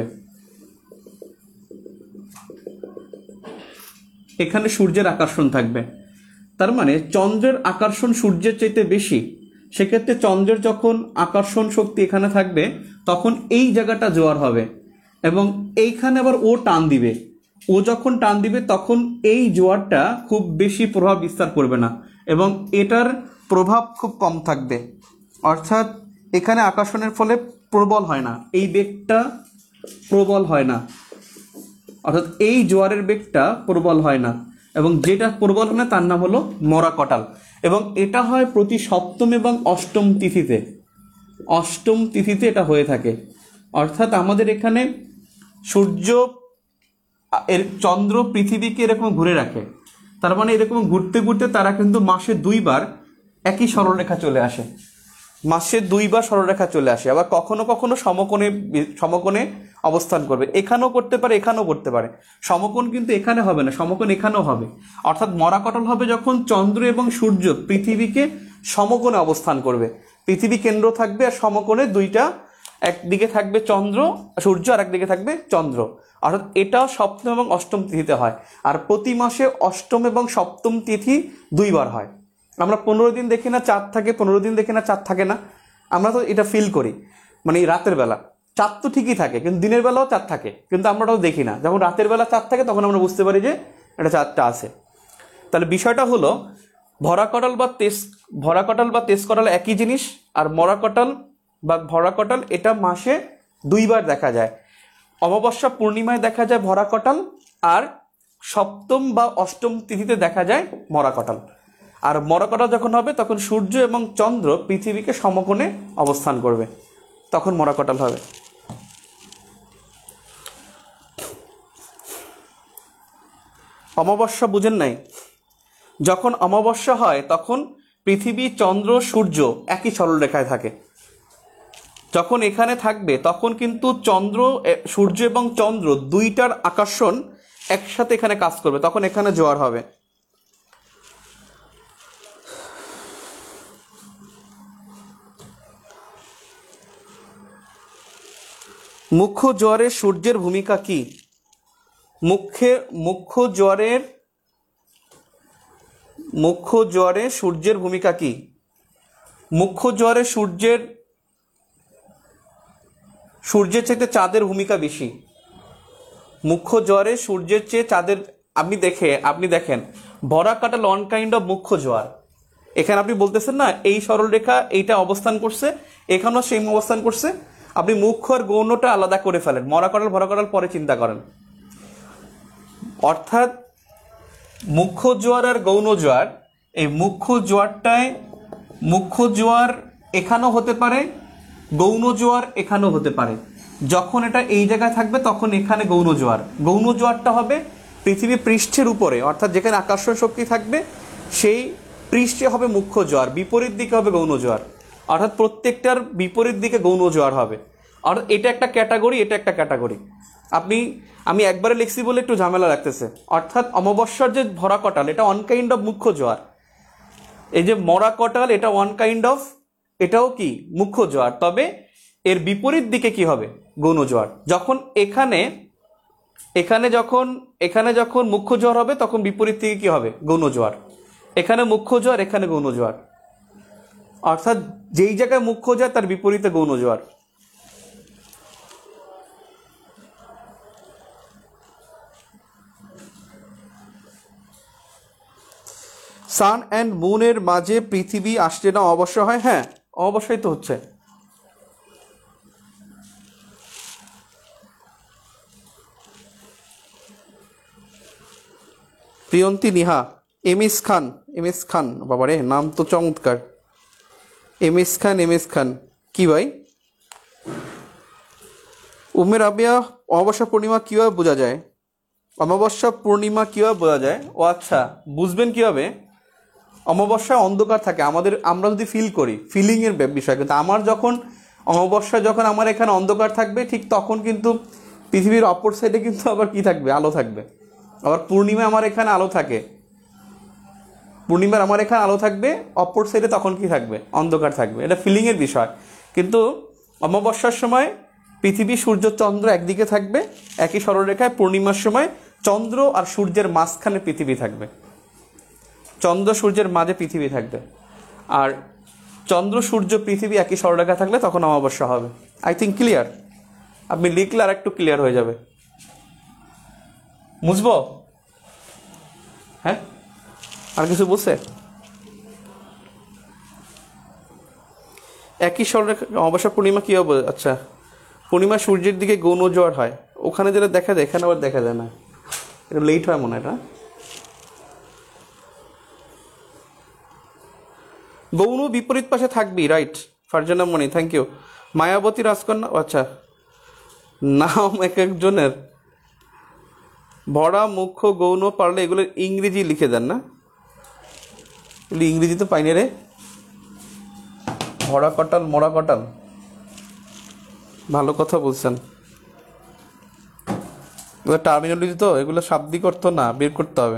এখানে সূর্যের আকর্ষণ থাকবে। তার মানে চন্দ্রের আকর্ষণ সূর্যের চাইতে বেশি। সেক্ষেত্রে চন্দ্রের যখন আকর্ষণ শক্তি এখানে থাকবে তখন এই জায়গাটা জোয়ার হবে এবং এইখানে আবার ও টান দিবে। ও যখন টান দিবে তখন এই জোয়ারটা খুব বেশি প্রভাব বিস্তার করবে না এবং এটার প্রভাব খুব কম থাকবে। অর্থাৎ এখানে আকর্ষণের ফলে প্রবল হয় না, এই বেগটা প্রবল হয় না, অর্থাৎ এই জোয়ারের বেগটা প্রবল হয় না এবং যেটা প্রবল হয় না তার নাম হলো মরা কটাল। এবং এটা হয় প্রতি সপ্তম এবং অষ্টম তিথিতে, অষ্টম তিথিতে এটা হয়ে থাকে। অর্থাৎ আমাদের এখানে সূর্য এর চন্দ্র পৃথিবীকে এরকম ঘুরে রাখে, তার মানে এরকম ঘুরতে ঘুরতে তারা কিন্তু মাসে দুইবার একই সরলরেখা চলে আসে, মাসে দুইবার সরলরেখা চলে আসে। আবার কখনো কখনো সমকোণে সমকোণে অবস্থান করবে, এখানেও করতে পারে এখানেও করতে পারে। সমকোণ কিন্তু এখানে হবে না, সমকোণ এখানেও হবে। অর্থাৎ মরা কটাল হবে যখন চন্দ্র এবং সূর্য পৃথিবীকে সমকোণে অবস্থান করবে, পৃথিবী কেন্দ্র থাকবে আর সমকোণে দুইটা, একদিকে থাকবে চন্দ্র সূর্য আর একদিকে থাকবে চন্দ্র। অর্থাৎ এটাও সপ্তম এবং অষ্টম তিথিতে হয়। আর প্রতি মাসে অষ্টম এবং সপ্তম তিথি দুইবার হয়। আমরা পনেরো দিন দেখি না চাঁদ থাকে, পনেরো দিন দেখি না চাঁদ থাকে না, আমরা তো এটা ফিল করি। মানে রাতের বেলা চাঁদ তো ঠিকই থাকে, কিন্তু দিনের বেলাও চাঁদ থাকে, কিন্তু আমরা ওটাও দেখি না। যখন রাতের বেলা চাঁদ থাকে তখন আমরা বুঝতে পারি যে এটা চাঁদটা আছে। তাহলে বিষয়টা হলো ভরা কটাল বা তেজ ভরা কটাল বা তেজ কটাল একই জিনিস, আর মরা কটাল বা ভরা কটাল এটা মাসে দুইবার দেখা যায়। অমাবস্যা পূর্ণিমায় দেখা যায় ভরা কটাল, আর সপ্তম বা অষ্টম তিথিতে দেখা যায় মরা কটাল। আর মরা কটাল যখন হবে তখন সূর্য এবং চন্দ্র পৃথিবীকে সমকোণে অবস্থান করবে, তখন মরা কটাল হবে। অমাবস্যা বুঝেন নাই? যখন অমাবস্যা হয় তখন পৃথিবী চন্দ্র সূর্য একই সরলরেখায় থাকে। যখন এখানে থাকবে তখন কিন্তু চন্দ্র সূর্য এবং চন্দ্র দুইটার আকর্ষণ একসাথে এখানে কাজ করবে, তখন এখানে জোয়ার হবে। মুখ্য জোয়ারে সূর্যের ভূমিকা কি? মুখ্যে মুখ্য জোয়ারের মুখ্য জোয়ারে সূর্যের ভূমিকা কি? মুখ্য জোয়ারে সূর্যের সূর্যের চাইতে চাঁদের ভূমিকা বেশি। মুখ্য জোয়ারে সূর্যের চেয়ে চাঁদের, আপনি দেখে আপনি দেখেন ভরা কাটাল ওয়ান কাইন্ড অফ মুখ্য জোয়ার। এখানে আপনি বলতেছেন না এই সরলরেখা এইটা অবস্থান করছে, এখানেও সেম অবস্থান করছে, আপনি মুখ্য আর গৌণটা আলাদা করে ফেলেন, মরা কটাল ভরা কটাল পরে চিন্তা করেন। অর্থাৎ মুখ্য জোয়ার আর গৌণ জোয়ার, এই মুখ্য জোয়ারটায় মুখ্য জোয়ার এখানেও হতে পারে, গৌণ জোয়ার এখানেও হতে পারে। যখন এটা এই জায়গায় থাকবে তখন এখানে গৌণ জোয়ার। গৌণ জোয়ারটা হবে পৃথিবী পৃষ্ঠের উপরে, অর্থাৎ যেখানে আকর্ষণ শক্তি থাকবে সেই পৃষ্ঠে হবে মুখ্য জোয়ার, বিপরীত দিকে হবে গৌণ জোয়ার। অর্থাৎ প্রত্যেকটার বিপরীত দিকে গৌণ জোয়ার হবে। অর্থাৎ এটা একটা ক্যাটাগরি, এটা একটা ক্যাটাগরি। আপনি আমি একবারে লিখছি বলে একটু ঝামেলা লাগতেছে। অর্থাৎ অমাবস্যার যে ভরা কটাল এটা ওয়ান কাইন্ড অফ মুখ্য জোয়ার, এই যে মরা কটাল এটা ওয়ান কাইন্ড অফ, এটাও কি মুখ্য জোয়ার, তবে এর বিপরীত দিকে কি হবে গৌণ জোয়ার। যখন এখানে এখানে যখন এখানে যখন মুখ্য জোয়ার হবে তখন বিপরীত দিকে কি হবে গৌণ জোয়ার। এখানে মুখ্য জোয়ার, এখানে গৌণ জোয়ার, অর্থাৎ যেই জায়গায় মুখ্য জোয়ার তার বিপরীতে গৌণ জোয়ার। সান অ্যান্ড মুনের মাঝে পৃথিবী আসলে না অবশ্য হয়? হ্যাঁ, অবশ্যই তো হচ্ছে। Priyanti Niha, M S Khan, M S Khan, বাবারে নাম তো চমৎকার, M S Khan, M S Khan কি ভাই? উম্মে রাবিয়া, অমাবস্যা পূর্ণিমা কীভাবে বোঝা যায়? অমাবস্যা পূর্ণিমা কীভাবে বোঝা যায়? ও আচ্ছা, বুঝবেন কীভাবে? অমাবস্যায় অন্ধকার থাকে, আমাদের আমরা যদি ফিল করি, ফিলিংয়ের বিষয়। কিন্তু আমার যখন অমাবস্যা যখন আমার এখানে অন্ধকার থাকবে, ঠিক তখন কিন্তু পৃথিবীর অপর সাইডে কিন্তু আবার কি থাকবে? আলো থাকবে। আবার পূর্ণিমা আমার এখানে আলো থাকে, পূর্ণিমার আমার এখানে আলো থাকবে, অপর সাইডে তখন কি থাকবে? অন্ধকার থাকবে। এটা ফিলিংয়ের বিষয়। কিন্তু অমাবস্যার সময় পৃথিবী, সূর্য, চন্দ্র একদিকে থাকবে একই সরলরেখায়। পূর্ণিমার সময় চন্দ্র আর সূর্যের মাঝখানে পৃথিবী থাকবে, চন্দ্র সূর্যের মাঝে পৃথিবী থাকবে। আর চন্দ্র সূর্য পৃথিবী একই সরলরেখা থাকলে তখন অমাবস্যা হবে। I think clear? আপনি লিখলে আর একটু ক্লিয়ার হয়ে যাবে। বুঝবো? হ্যাঁ, আর কিছু বুঝছে? একই সরলরেখা অমাবস্যা পূর্ণিমা কী হবে? আচ্ছা, পূর্ণিমা সূর্যের দিকে গৌণ জোয়ার হয়, ওখানে যেটা দেখা যায় এখানে আবার দেখা যায় না, এটা লেট হয় মনে হয়। এটা গৌণ বিপরীত পাশে থাকবি, right. Farzana Moni, thank you. Mayabati রাজকন্যা, আচ্ছা, নাম এক একজনের। ভরা, মুখ্য, গৌণ পারলে এগুলো ইংরেজি লিখে দেন না? এগুলো ইংরেজি তো পাইনি রে। ভরা কটাল, মরা কটাল, ভালো কথা বলছেন। এগুলো টার্মিনোলজি তো, এগুলো শাব্দিক অর্থ না, বের করতে হবে।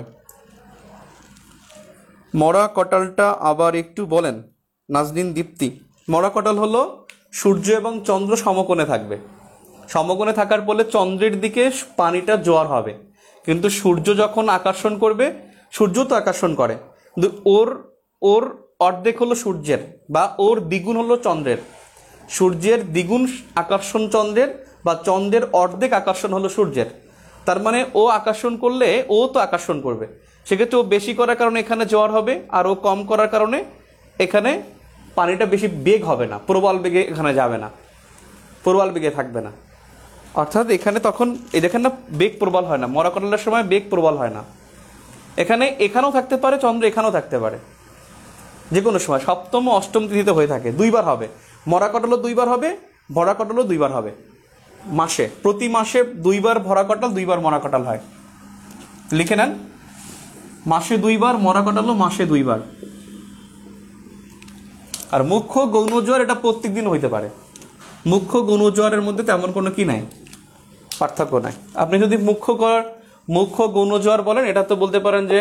মরা কটালটা আবার একটু বলেন নাজনীন দীপ্তি। মরা কটাল হলো সূর্য এবং চন্দ্র সমকোণে থাকবে, সমকোণে থাকার ফলে চন্দ্রের দিকে পানিটা জোয়ার হবে। কিন্তু সূর্য যখন আকর্ষণ করবে, সূর্য তো আকর্ষণ করে, কিন্তু ওর ওর অর্ধেক হলো সূর্যের, বা ওর দ্বিগুণ হলো চন্দ্রের। সূর্যের দ্বিগুণ আকর্ষণ চন্দ্রের, বা চন্দ্রের অর্ধেক আকর্ষণ হলো সূর্যের। তার মানে ও আকর্ষণ করলে ও তো আকর্ষণ করবে, সেক্ষেত্রে ও বেশি করার কারণে এখানে জোয়ার হবে, আর ও কম করার কারণে এখানে পানিটা বেশি বেগ হবে না, প্রবল বেগে এখানে যাবে না, প্রবল বেগে থাকবে না। অর্থাৎ এখানে তখন এই দেখেন না, বেগ প্রবল হয় না, মরা কটালের সময় বেগ প্রবল হয় না। এখানে এখানেও থাকতে পারে চন্দ্র, এখানেও থাকতে পারে, যে কোনো সময় সপ্তম ও অষ্টম তিথিতে হয়ে থাকে। দুইবার হবে, মরা কটালও দুইবার হবে, ভরা কটালও দুইবার হবে। মাসে, প্রতি মাসে দুইবার ভরা কটাল, দুইবার মরা কটাল হয়। লিখে নেন, মাসে দুইবার মরা কটালও মাসে দুইবার। আর মুখ্য গৌণ জোয়ার এটা প্রত্যেক দিন হইতে পারে। মুখ্য গৌণ জোয়ারের মধ্যে তেমন কোনো কি নাই, পার্থক্য নাই। আপনি যদি মুখ্য কর মুখ্য গৌণ জোয়ার বলেন, এটা তো বলতে পারেন যে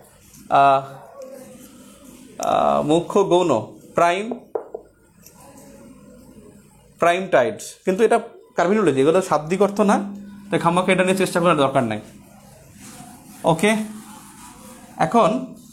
মুখ্য গৌণ প্রাইম প্রাইম টাইডস, কিন্তু এটা টার্মিনোলজি, এগুলো শাব্দিক অর্থ না, তাই খামাকে এটা নিয়ে চেষ্টা করার দরকার নাই। ওকে, এখন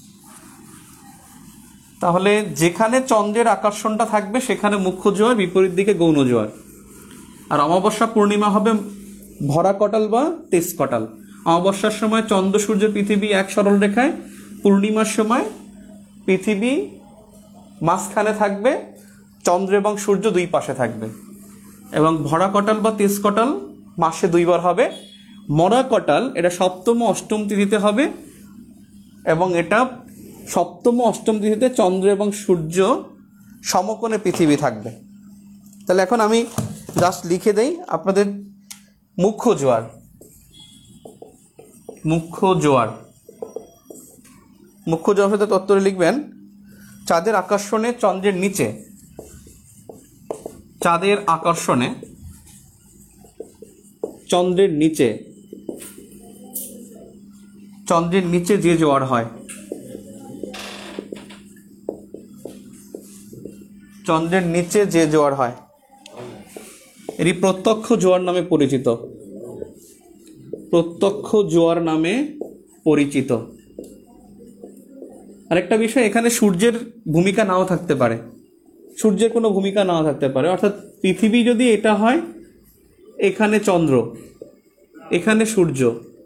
তাহলে যেখানে চন্দ্রের আকর্ষণটা থাকবে সেখানে মুখ্য জোয়ার, বিপরীত দিকে গৌণ জোয়ার। আর অমাবস্যা পূর্ণিমা হবে ভরা কটাল বা তেজ কটাল। অমাবস্যার সময় চন্দ্র সূর্য পৃথিবী এক সরল রেখায়, পূর্ণিমার সময় পৃথিবী মাঝখানে থাকবে, চন্দ্র এবং সূর্য দুই পাশে থাকবে। এবং ভরা কটাল বা তেজ কটাল মাসে দুইবার হবে। মরা কটাল এটা সপ্তম অষ্টম তিথিতে হবে, এবং এটা সপ্তম অষ্টম তিথিতে চন্দ্র এবং সূর্য সমকোণে পৃথিবী থাকবে। তাহলে এখন আমি জাস্ট লিখে দেই আপনাদের মুখ্য জোয়ার। মুখ্য জোয়ার মুখ্য জোয়ার সাথে তত্ত্বরে লিখবেন, চাঁদের আকর্ষণে চন্দ্রের নিচে, চাঁদের আকর্ষণে চন্দ্রের নিচে চন্দ্রের নিচে যে জোয়ার হয়, চন্দ্রের নিচে যে জোয়ার হয় এটি প্রত্যক্ষ জোয়ার নামে পরিচিত। প্রত্যক্ষ জোয়ার নামে পরিচিত। আরেকটা বিষয়, এখানে সূর্যের ভূমিকা নাও থাকতে পারে, সূর্যের কোনো ভূমিকা নাও থাকতে পারে। অর্থাৎ পৃথিবী যদি এটা হয়, এখানে চন্দ্র, এখানে সূর্য,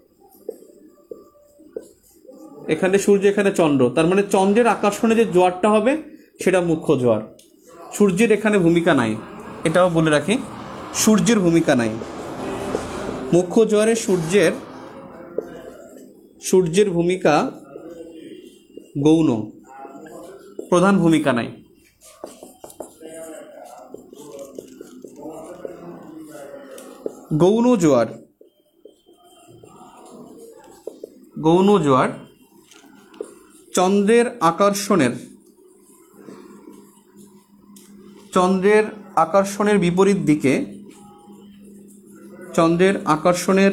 এখানে সূর্য, এখানে চন্দ্র, তার মানে চন্দ্রের আকর্ষণে যে জোয়ারটা হবে সেটা মুখ্য জোয়ার। সূর্যের এখানে ভূমিকা নাই, এটাও বলে রাখি, সূর্যের ভূমিকা নাই মুখ্য জোয়ারে। সূর্যের সূর্যের ভূমিকা গৌণ, প্রধান ভূমিকা নাই। গৌণ জোয়ার, গৌণ জোয়ার চন্দ্রের আকর্ষণের চন্দ্রের আকর্ষণের বিপরীত দিকে চন্দ্রের আকর্ষণের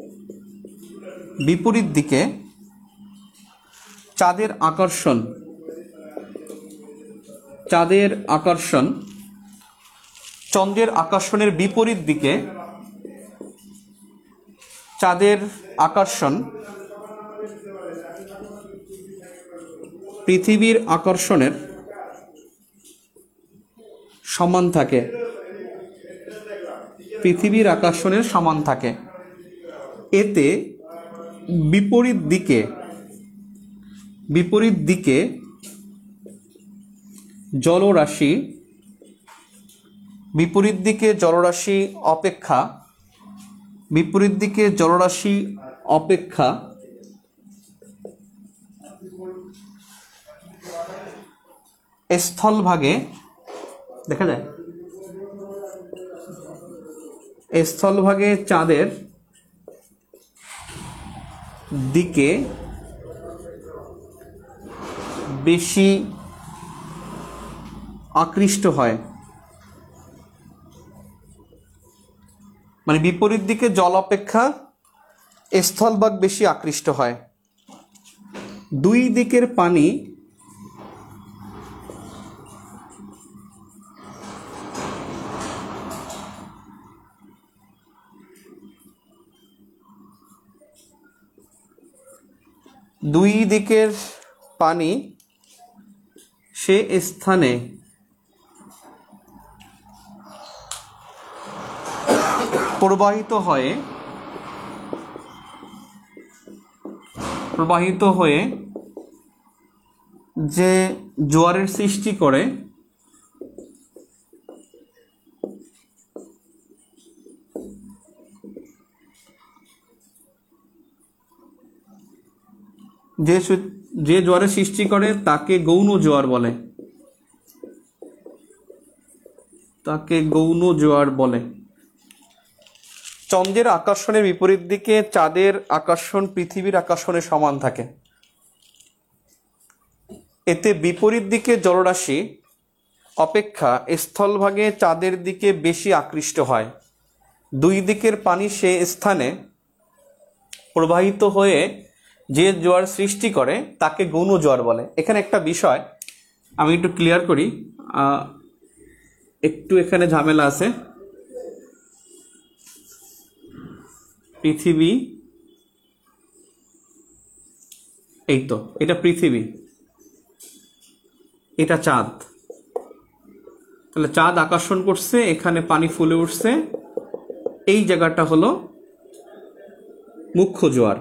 বিপরীত দিকে চাঁদের আকর্ষণ চাঁদের আকর্ষণ চন্দ্রের আকর্ষণের বিপরীত দিকে চাঁদের আকর্ষণ পৃথিবীর আকর্ষণের সমান থাকে, পৃথিবীর আকর্ষণের সমান থাকে। এতে বিপরীত দিকে বিপরীত দিকে জলরাশি বিপরীত দিকে জলরাশি অপেক্ষা বিপরীত দিকে জলরাশি অপেক্ষা স্থলভাগে দেখা যায় স্থলভাগে চাঁদের দিকে বেশি আকৃষ্ট হয়, মানে বিপরীত দিকে জল অপেক্ষা স্থলভাগ বেশি আকৃষ্ট হয়। দুই দিকের পানি দুই দিকের পানি সে স্থানে প্রবাহিত হয়ে প্রবাহিত হয়ে যে জোয়ারের সৃষ্টি করে যে যে জোয়ারের সৃষ্টি করে তাকে গৌণ জোয়ার বলে তাকে গৌণ জোয়ার বলে চন্দ্রের আকর্ষণের বিপরীত দিকে চাঁদের আকর্ষণ পৃথিবীর আকর্ষণের সমান থাকে। এতে বিপরীত দিকে জলরাশি অপেক্ষা স্থলভাগে চাঁদের দিকে বেশি আকৃষ্ট হয়। দুই দিকের পানি সে স্থানে প্রবাহিত হয়ে যে জোয়ার সৃষ্টি করে তাকে গৌণ জোয়ার বলে। এখানে একটা বিষয় আমি একটু ক্লিয়ার করি, একটু এখানে ঝামেলা আছে। পৃথিবী, এই তো এটা পৃথিবী, এটা চাঁদ। তাহলে চাঁদ আকর্ষণ করছে, এখানে পানি ফুলে উঠছে, এই জায়গাটা হলো মুখ্য জোয়ার,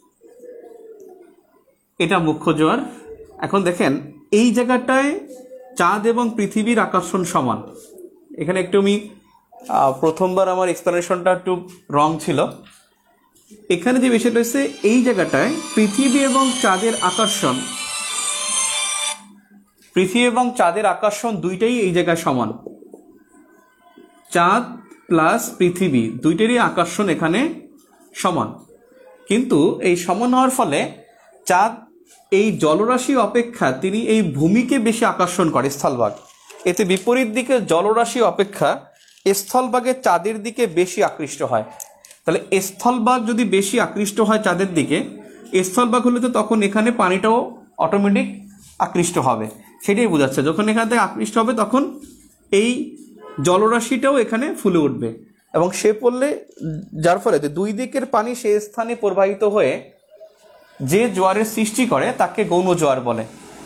এটা মুখ্য জোয়ার। এখন দেখেন এই জায়গাটায় চাঁদ এবং পৃথিবীর আকর্ষণ সমান। এখানে একটু আমি প্রথমবার আমার এক্সপ্লেনেশনটা একটু রং ছিল। এখানে যে বিষয়টা হচ্ছে এই জায়গাটায় পৃথিবী এবং চাঁদের আকর্ষণ পৃথিবী এবং চাঁদের আকর্ষণ দুইটাই এই জায়গায় সমান। চাঁদ প্লাস পৃথিবী দুইটারই আকর্ষণ এখানে সমান, কিন্তু এই সমান হওয়ার ফলে চাঁদ এই জলরাশি অপেক্ষা তিনি এই ভূমিকে বেশি আকর্ষণ করে স্থলভাগ। এতে বিপরীত দিকে জলরাশি অপেক্ষা স্থলভাগে চাঁদের দিকে বেশি আকৃষ্ট হয়। তাহলে স্থলভাগ যদি বেশি আকৃষ্ট হয় চাঁদের দিকে, স্থলভাগ হলে তো তখন এখানে পানিটাও অটোমেটিক আকৃষ্ট হবে, সেটাই বোঝাচ্ছে। যখন এখান থেকে আকৃষ্ট হবে তখন এই জলরাশিটাও এখানে ফুলে উঠবে এবং সে পড়লে, যার ফলে দুই দিকের পানি সে স্থানে প্রবাহিত হয়ে যে জোয়ারের সৃষ্টি করে তাকে গৌণ জোয়ার বলে।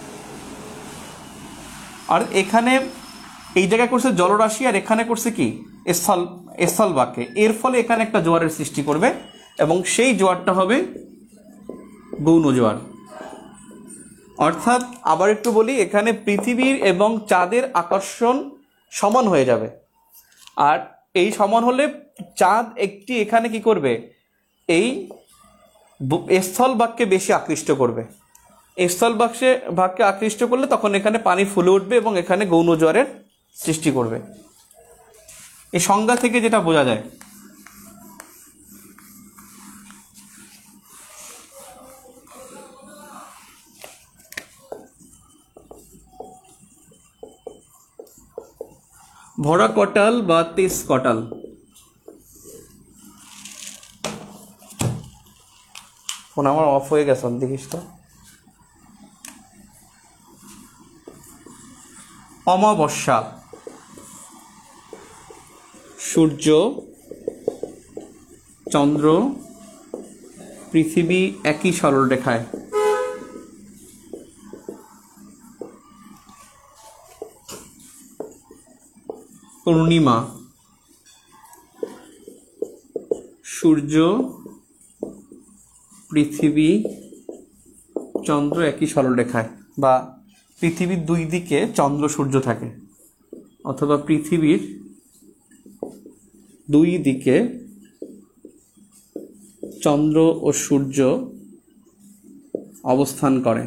আর এখানে এই জায়গায় করছে জলরাশি, আর এখানে করছে কি স্থল স্থলভাগকে, এর ফলে এখানে একটা জোয়ারের সৃষ্টি করবে এবং সেই জোয়ারটা হবে গৌণ জোয়ার। অর্থাৎ আবার একটু বলি, এখানে পৃথিবীর এবং চাঁদের আকর্ষণ সমান হয়ে যাবে, আর এই সমান হলে চাঁদ একটি এখানে কি করবে, এই স্থলভাগকে বেশি আকৃষ্ট করবে। স্থলভাগকে ভাগকে আকৃষ্ট করলে তখন এখানে পানি ফুলে উঠবে এবং এখানে গৌণ জোয়ারের সৃষ্টি করবে। এই সংজ্ঞা থেকে যেটা বোঝা যায়। ভরা কটাল বা তেজ কটাল। ফোন আমার অফ হয়ে গেছে, দেখিস তো। অমাবস্যা, সূর্য, চন্দ্র, পৃথিবী একই সরল রেখায়। পূর্ণিমা, সূর্য, পৃথিবী, চন্দ্র একই সরল রেখায়, বা পৃথিবীর দুই দিকে চন্দ্র সূর্য থাকে, অথবা পৃথিবীর দুই দিকে চন্দ্র ও সূর্য অবস্থান করে।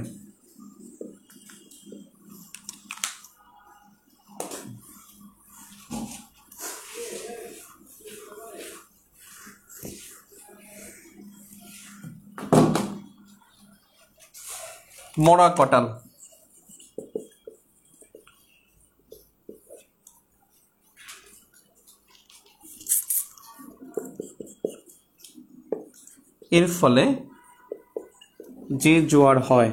মরা কটাল, এর ফলে যে জোয়ার হয়,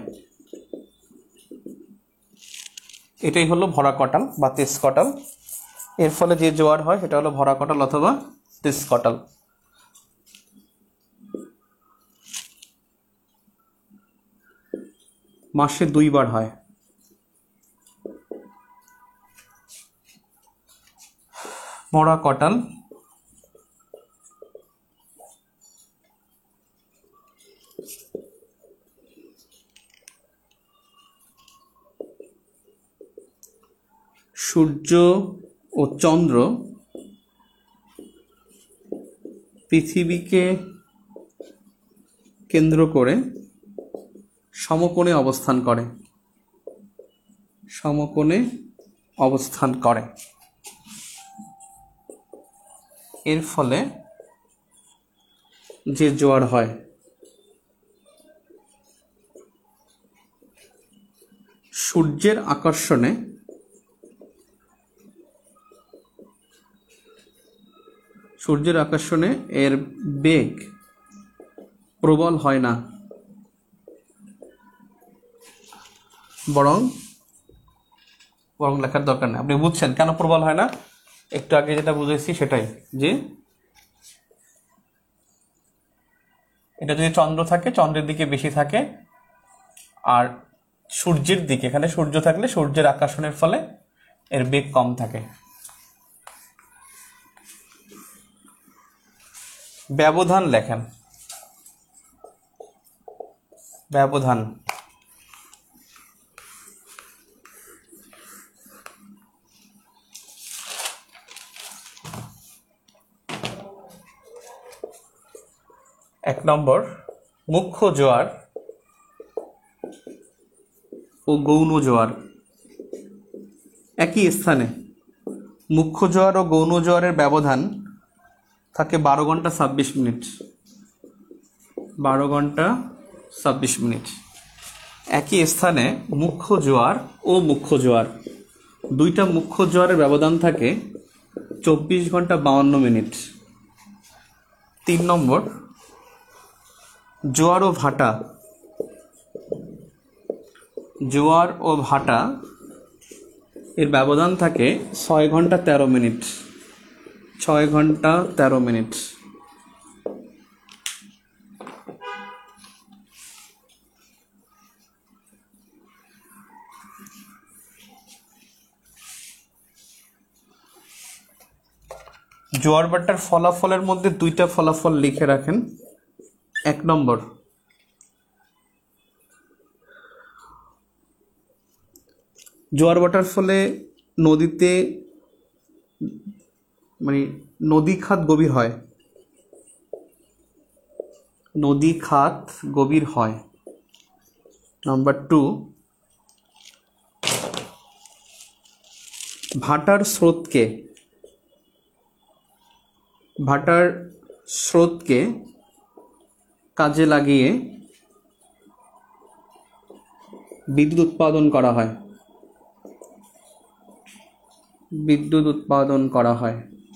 এটাই হলো ভরা কটাল বা তেজ কটাল। এর ফলে যে জোয়ার হয় সেটা হলো ভরা কটাল অথবা তেজ কটাল। মাসে দুইবার হয়। মরা কটাল, সূর্য ও চন্দ্র পৃথিবীকে কেন্দ্র করে সমকোণে অবস্থান করে সমকোণে অবস্থান করে এর ফলে যে জোয়ার হয়, সূর্যের আকর্ষণে সূর্যের আকর্ষণে এর বেগ প্রবল হয় না, বরং বরং লেখার দরকার নেই, আপনি বুঝছেন কেন প্রবল হয় না। একটু আগে যেটা বুঝেছি সেটাই, যে এটা যদি চন্দ্র থাকে, চন্দ্রের দিকে বেশি থাকে, আর সূর্যের দিকে, এখানে সূর্য থাকলে সূর্যের আকর্ষণের ফলে এর বেগ কম থাকে। ব্যবধান লেখেন। ব্যবধান, এক নম্বর, মুখ্য জোয়ার ও গৌণ জোয়ার একই স্থানে। মুখ্য জোয়ার ও গৌণ জোয়ারের ব্যবধান থাকে বারো ঘন্টা ছাব্বিশ মিনিট বারো ঘন্টা ছাব্বিশ মিনিট একই স্থানে মুখ্য জোয়ার ও মুখ্য জোয়ার, দুইটা মুখ্য জোয়ারের ব্যবধান থাকে চব্বিশ ঘন্টা বাউন্ন মিনিট। তিন নম্বর, জোয়ার ও ভাটা জোয়ার ও ভাটা এর ব্যবধান থাকে ছয় ঘন্টা তেরো মিনিট ছয় ঘন্টা তেরো মিনিট জোয়ার ভাটার ফলাফলের মধ্যে দুইটা ফলাফল লিখে রাখেন। এক নম্বর, জোয়ার ভাটার ফলে নদীতে মানে নদী খাত গভীর হয় নদী খাত গভীর হয় নাম্বার টু, ভাটার স্রোতকে ভাটার স্রোতকে কাজে লাগিয়ে বিদ্যুৎ উৎপাদন করা হয়। বিদ্যুৎ উৎপাদন করা হয়?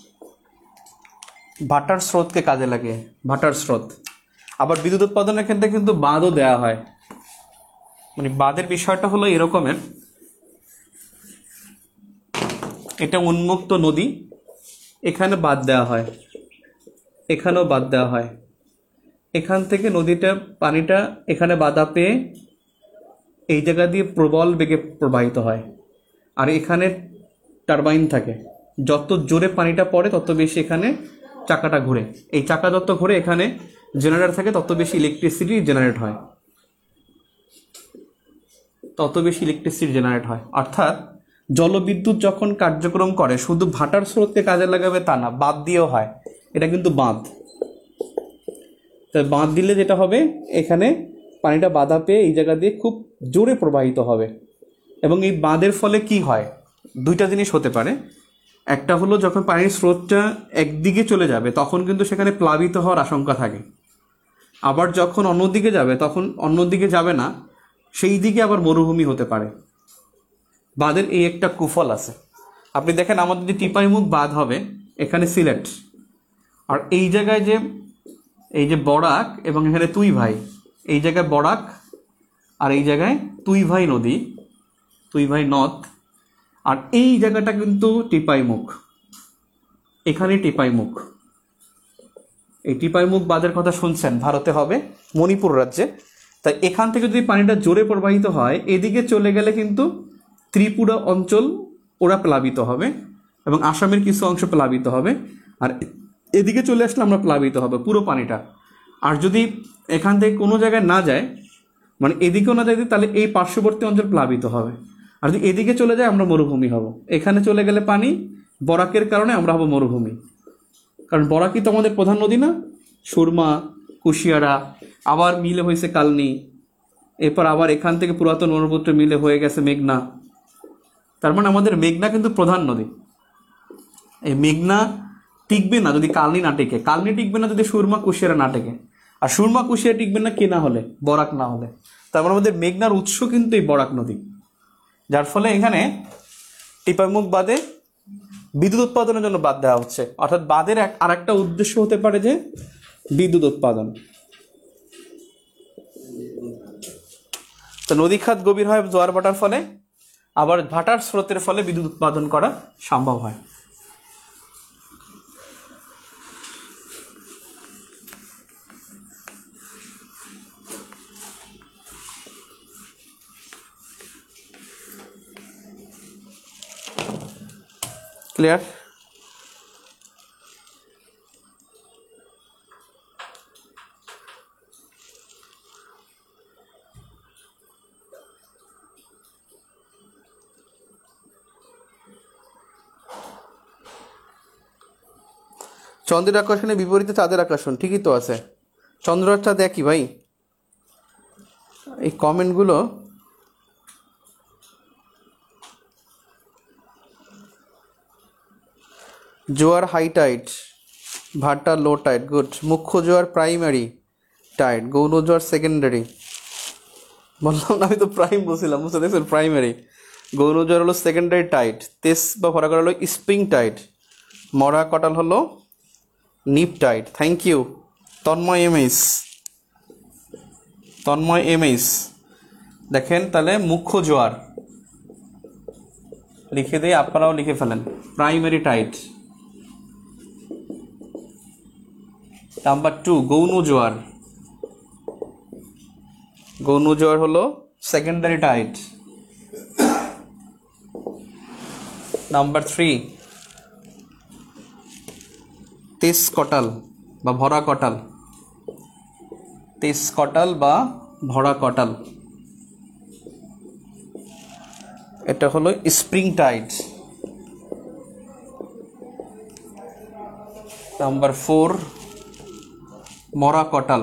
ভাটার স্রোতকে কাজে লাগে, ভাটার স্রোত। আবার বিদ্যুৎ উৎপাদনের ক্ষেত্রে কিন্তু বাঁধও দেওয়া হয়। মানে বাঁধের বিষয়টা হলো এরকমের, এটা উন্মুক্ত নদী, এখানে বাঁধ দেওয়া হয়, এখানেও বাঁধ দেওয়া হয়। এখান থেকে নদীটা পানিটা এখানে বাধা পেয়ে এই জায়গা দিয়ে প্রবল বেগে প্রবাহিত হয়। আর এখানে টারবাইন থাকে, যত জোরে পানিটা পড়ে তত বেশি এখানে চাকাটা ঘুরে। এই চাকা যত ঘুরে এখানে জেনারেটর থাকে, তত বেশি ইলেকট্রিসিটি জেনারেট হয়, তত বেশি ইলেকট্রিসিটি জেনারেট হয়। অর্থাৎ জলবিদ্যুৎ যখন কার্যক্রম করে শুধু ভাটার স্রোতকে কাজে লাগাবে তা না, বাঁধ দিয়েও হয়। এটা কিন্তু বাঁধ। তো বাঁধ দিলে যেটা হবে, এখানে পানিটা বাধা পেয়ে এই জায়গা দিয়ে খুব জোরে প্রবাহিত হবে। এবং এই বাঁধের ফলে কি হয়, দুইটা জিনিস হতে পারে। একটা হলো যখন পানির স্রোতটা একদিকে চলে যাবে তখন কিন্তু সেখানে প্লাবিত হওয়ার আশঙ্কা থাকে। আবার যখন অন্যদিকে যাবে তখন অন্যদিকে যাবে না, সেই দিকে আবার মরুভূমি হতে পারে। বাঁধের এই একটা কুফল আছে। আপনি দেখেন আমাদের যে টিপাইমুখ বাঁধ হবে এখানে সিলেট, আর এই জায়গায় যে এই যে বরাক এবং এখানে তুই ভাই, এই জায়গায় বরাক আর এই জায়গায় তুই ভাই নদী, তুই ভাই নদ, আর এই জায়গাটা কিন্তু টিপাইমুখ, এখানে টিপাইমুখ। এই টিপাইমুখ বাঁধের কথা শুনছেন, ভারতে হবে, মণিপুর রাজ্যে। তাই এখান থেকে যদি পানিটা জোরে প্রবাহিত হয় এদিকে চলে গেলে কিন্তু ত্রিপুরা অঞ্চল ওরা প্লাবিত হবে এবং আসামের কিছু অংশ প্লাবিত হবে, আর এদিকে চলে আসলে আমরা প্লাবিত হবে পুরো পানিটা। আর যদি এখান থেকে কোনো জায়গায় না যায়, মানে এদিকেও না যায়, তাহলে এই পার্শ্ববর্তী অঞ্চল প্লাবিত হবে। আর যদি এদিকে চলে যায় আমরা মরুভূমি হব। এখানে চলে গেলে পানি, বরাকের কারণে আমরা হব মরুভূমি। কারণ বরাকই তো আমাদের প্রধান নদী না, সুরমা, কুশিয়ারা, আবার মিলে হয়েছে কালনি, এরপর আবার এখান থেকে পুরাতন ব্রহ্মপুত্র মিলে হয়ে গেছে মেঘনা। তার মানে আমাদের মেঘনা কিন্তু প্রধান নদী। এই মেঘনা টিকবে না যদি কালনি না টেকে, কালনি টিকবে না যদি সুরমা কুশিয়ারা না টেকে, আর সুরমা কুশিয়ারা টিকবে না কে না হলে, বরাক না হলে। তার মানে আমাদের মেঘনার উৎস কিন্তু এই বরাক নদী, যার ফলে এখানে টিপাইমুখ বাঁধে বিদ্যুৎ উৎপাদনের জন্য বাঁধ দেওয়া হচ্ছে। অর্থাৎ বাঁধের এক আর একটা উদ্দেশ্য হতে পারে যে বিদ্যুৎ উৎপাদন। তো নদী খাত গভীর হয় জোয়ার ভাটার ফলে, আবার ভাটার স্রোতের ফলে বিদ্যুৎ উৎপাদন করা সম্ভব হয়। ক্লিয়ার? চন্দ্রের আকর্ষণের বিপরীতে চাঁদের আকর্ষণ, ঠিকই তো আছে। চন্দ্র আর চাঁদ একই ভাই। এই কমেন্টগুলো জোয়ার হাই টাইড, ভাটা লো টাইড, গুড। মুখ্য জোয়ার প্রাইমারি টাইড, গৌণ জোয়ার সেকেন্ডারি। বললাম না, আমি তো প্রাইম বলছিলাম, বুঝতে দেখছেন, প্রাইমারি। গৌণ জোয়ার হলো সেকেন্ডারি টাইড, তেজ বা ভরা কটাল হলো স্প্রিং টাইড, মরা কটাল হলো neap tide. Thank you Tanmoy MS, Tanmoy MS. দেখেন তাহলে মুখ্য জোয়ার লিখে দিয়ে আপনারাও লিখে ফেলেন, প্রাইমারি টাইড। নাম্বার টু গৌণ জোয়ার, গৌণ জোয়ার হলো সেকেন্ডারি টাইড। নাম্বার থ্রি তেজ কটাল বা ভরা কটাল, তেজ কটাল বা ভরা কটাল, এটা হলো স্প্রিং টাইড। নাম্বার ফোর মরা কটাল,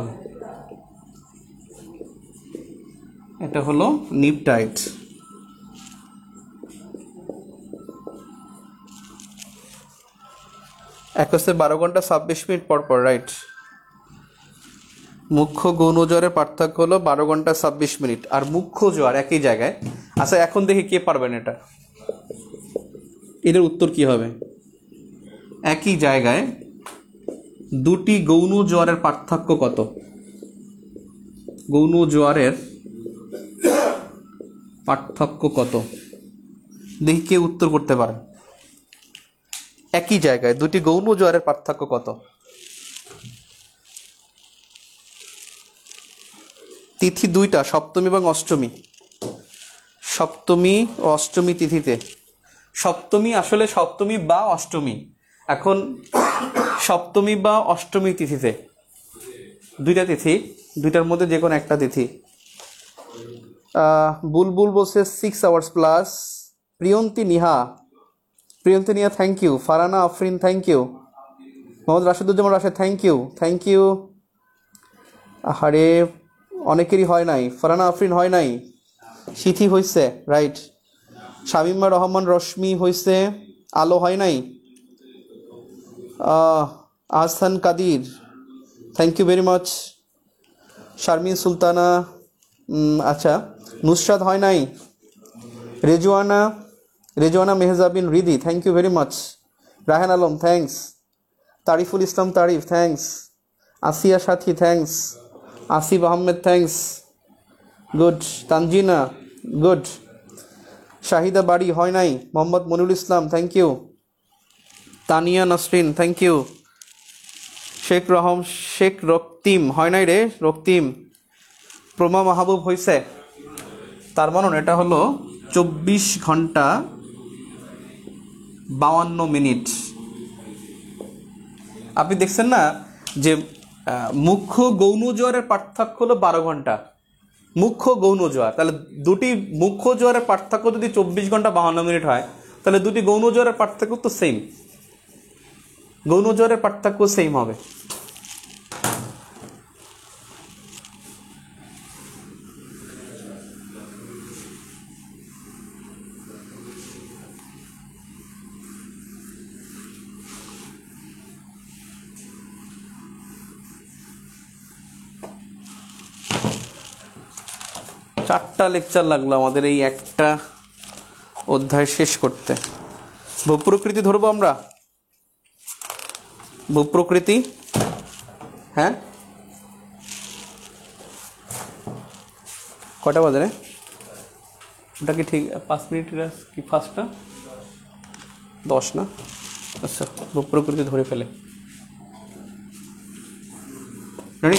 এটা হলো নিপ টাইড। এক হচ্ছে বারো ঘন্টা ছাব্বিশ মিনিট পর পর, রাইট। মুখ্য গৌণ জোয়ারের পার্থক্য হলো বারো ঘন্টা ছাব্বিশ মিনিট আর মুখ্য জোয়ার একই জায়গায়। আচ্ছা এখন দেখি কে পারবেন এটা। এটার উত্তর কি হবে? একই জায়গায় দুটি গৌণ জোয়ারের পার্থক্য কত? গৌণ জোয়ারের পার্থক্য কত? দেখি কে উত্তর করতে পারে। একই জায়গায় দুটি গৌণ জোয়ারের পার্থক্য কত? তিথি দুইটা, সপ্তমী এবং অষ্টমী। সপ্তমী ও অষ্টমী তিথিতে, সপ্তমী আসলে সপ্তমী বা অষ্টমী, এখন সপ্তমী বা অষ্টমী তিথিতে দুইটা তিথি, দুইটার মধ্যে যে কোনো একটা তিথি। বুলবুল বলছে six hours plus. Priyanti Niha, Priyanti Niha thank you. Farana Afrin thank you. Mohammad Rashiduzzaman Rashed thank you, thank you. আরে অনেকেরই হয় নাই, ফারানা আফরিন হয় নাই, সিথি হয়েছে, রাইট। শামিমা রহমান রশ্মি হয়েছে, আলো হয় নাই। Ahsan Kadir thank you very much. Sharmin Sultana, আচ্ছা। নুসরাত হয় নাই। Rezwana, Rezwana Mehjabin Ridi thank you very much. Rahan Alam thanks. Tariful Islam Tarif thanks. Asiya Sathi thanks. Asif Ahmed thanks, good. Tanjina good. Shahida বাড়ি হয় নাই। Mohammad Monirul Islam thank you. Tania Nasrin thank you. Sheikh Rahm, Sheikh রক্তিম হয় নাই রে, রক্তিম। প্রমা মাহবুব হয়েছে। তার মানে এটা হলো চব্বিশ ঘন্টা বাউান্ন মিনিট। আপনি দেখছেন না যে মুখ্য গৌণ জোয়ারের পার্থক্য হলো বারো ঘন্টা, মুখ্য গৌণ জোয়ার। তাহলে দুটি মুখ্য জোয়ারের পার্থক্য যদি চব্বিশ ঘন্টা বাহান্ন মিনিট হয়, তাহলে দুটি গৌণ জোয়ারের পার্থক্য তো সেম, গৌণ জোয়ারের পার্থক্য সেম হবে। চারটা লেকচার লাগলো আমাদের এই একটা অধ্যায় শেষ করতে। ভূপ্রকৃতি ধরবো আমরা, ভূপ্রকৃতি। হ্যাঁ, কটা বাজে রে? ওটা কি ঠিক পাঁচ মিনিট কি ফার্স্টটা দশ না? আচ্ছা, ভূপ্রকৃতি ধরে ফেলে। রেডি?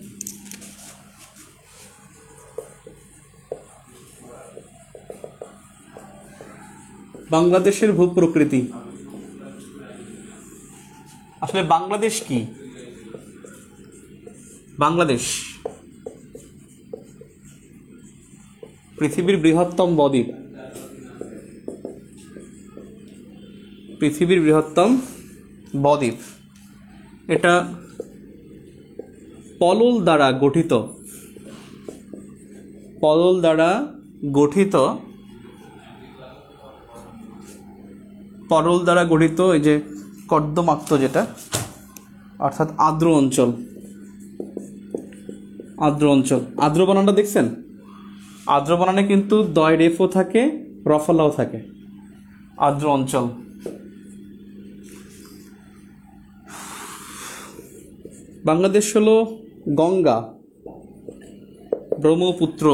বাংলাদেশের ভূপ্রকৃতি। আসলে বাংলাদেশ কি? বাংলাদেশ পৃথিবীর বৃহত্তম বদ্বীপ, পৃথিবীর বৃহত্তম বদ্বীপ। এটা পলল দ্বারা গঠিত, পলল দ্বারা গঠিত, পলল দ্বারা গঠিত এই যে কর্দমাক্ত যেটা, অর্থাৎ আর্দ্র অঞ্চল। আর্দ্র অঞ্চল, আর্দ্র বানানটা দেখছেন? আর্দ্র বানানে কিন্তু দয় রেফও থাকে, রফলাও থাকে। আর্দ্র অঞ্চল। বাংলাদেশ হলো গঙ্গা, ব্রহ্মপুত্র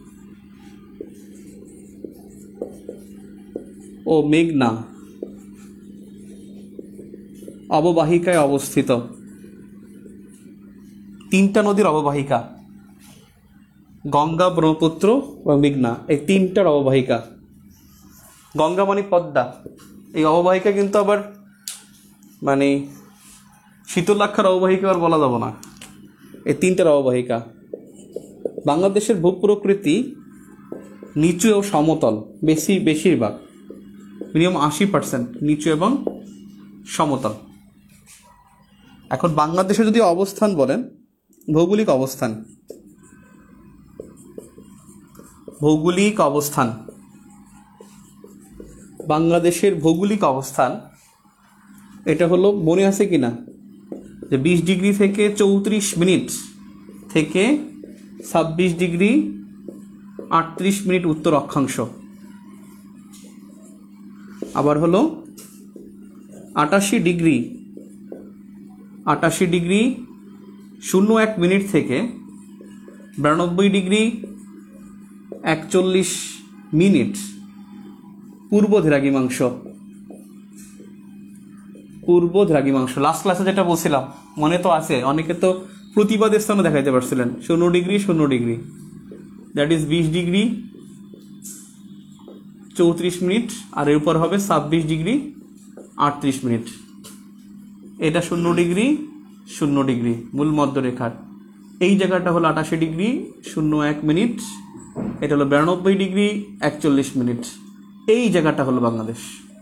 ও মেঘনা অববাহিকায় অবস্থিত। তিনটা নদীর অববাহিকা, গঙ্গা, ব্রহ্মপুত্র ও মেঘনা, এই তিনটার অববাহিকা। গঙ্গা মানে পদ্মা, এই অববাহিকা কিন্তু আবার মানে শীতলাক্ষার অববাহিকা আর বলা যাব না, এই তিনটার অববাহিকা। বাংলাদেশের ভূপ্রকৃতি নিচু ও সমতল, বেশি বেশিরভাগ মিনিমাম আশি পার্সেন্ট নিচু এবং সমতল। এখন বাংলাদেশে যদি অবস্থান বলেন, ভৌগোলিক অবস্থান, ভৌগোলিক অবস্থান বাংলাদেশের ভৌগোলিক অবস্থান এটা হলো, মনে আছে কিনা যে বিশ ডিগ্রি থেকে চৌত্রিশ মিনিট থেকে ছাব্বিশ ডিগ্রি আটত্রিশ মিনিট উত্তর অক্ষাংশ, আবার হলো আটাশি ডিগ্রি আটাশি ডিগ্রি শূন্য এক মিনিট থেকে বিরানব্বই ডিগ্রি একচল্লিশ মিনিট পূর্ব দ্রাঘিমাংশ পূর্ব দ্রাঘিমাংশ লাস্ট ক্লাসে যেটা বলছিলাম মনে তো আছে, অনেকে তো প্রতিবাদের স্থানে দেখাইতে পারছিলেন। শূন্য ডিগ্রি শূন্য ডিগ্রি দ্যাট ইজ বিশ ডিগ্রি চৌত্রিশ মিনিট, আর এর উপর হবে ছাব্বিশ ডিগ্রি আটত্রিশ মিনিট। এটা শূন্য ডিগ্রি শূন্য ডিগ্রি মূল মধ্যরেখার এই জায়গাটা হলো আটাশি ডিগ্রি শূন্য এক মিনিট, এটা হলো বিরানব্বই ডিগ্রি একচল্লিশ মিনিট। এই জায়গাটা হলো বাংলাদেশ।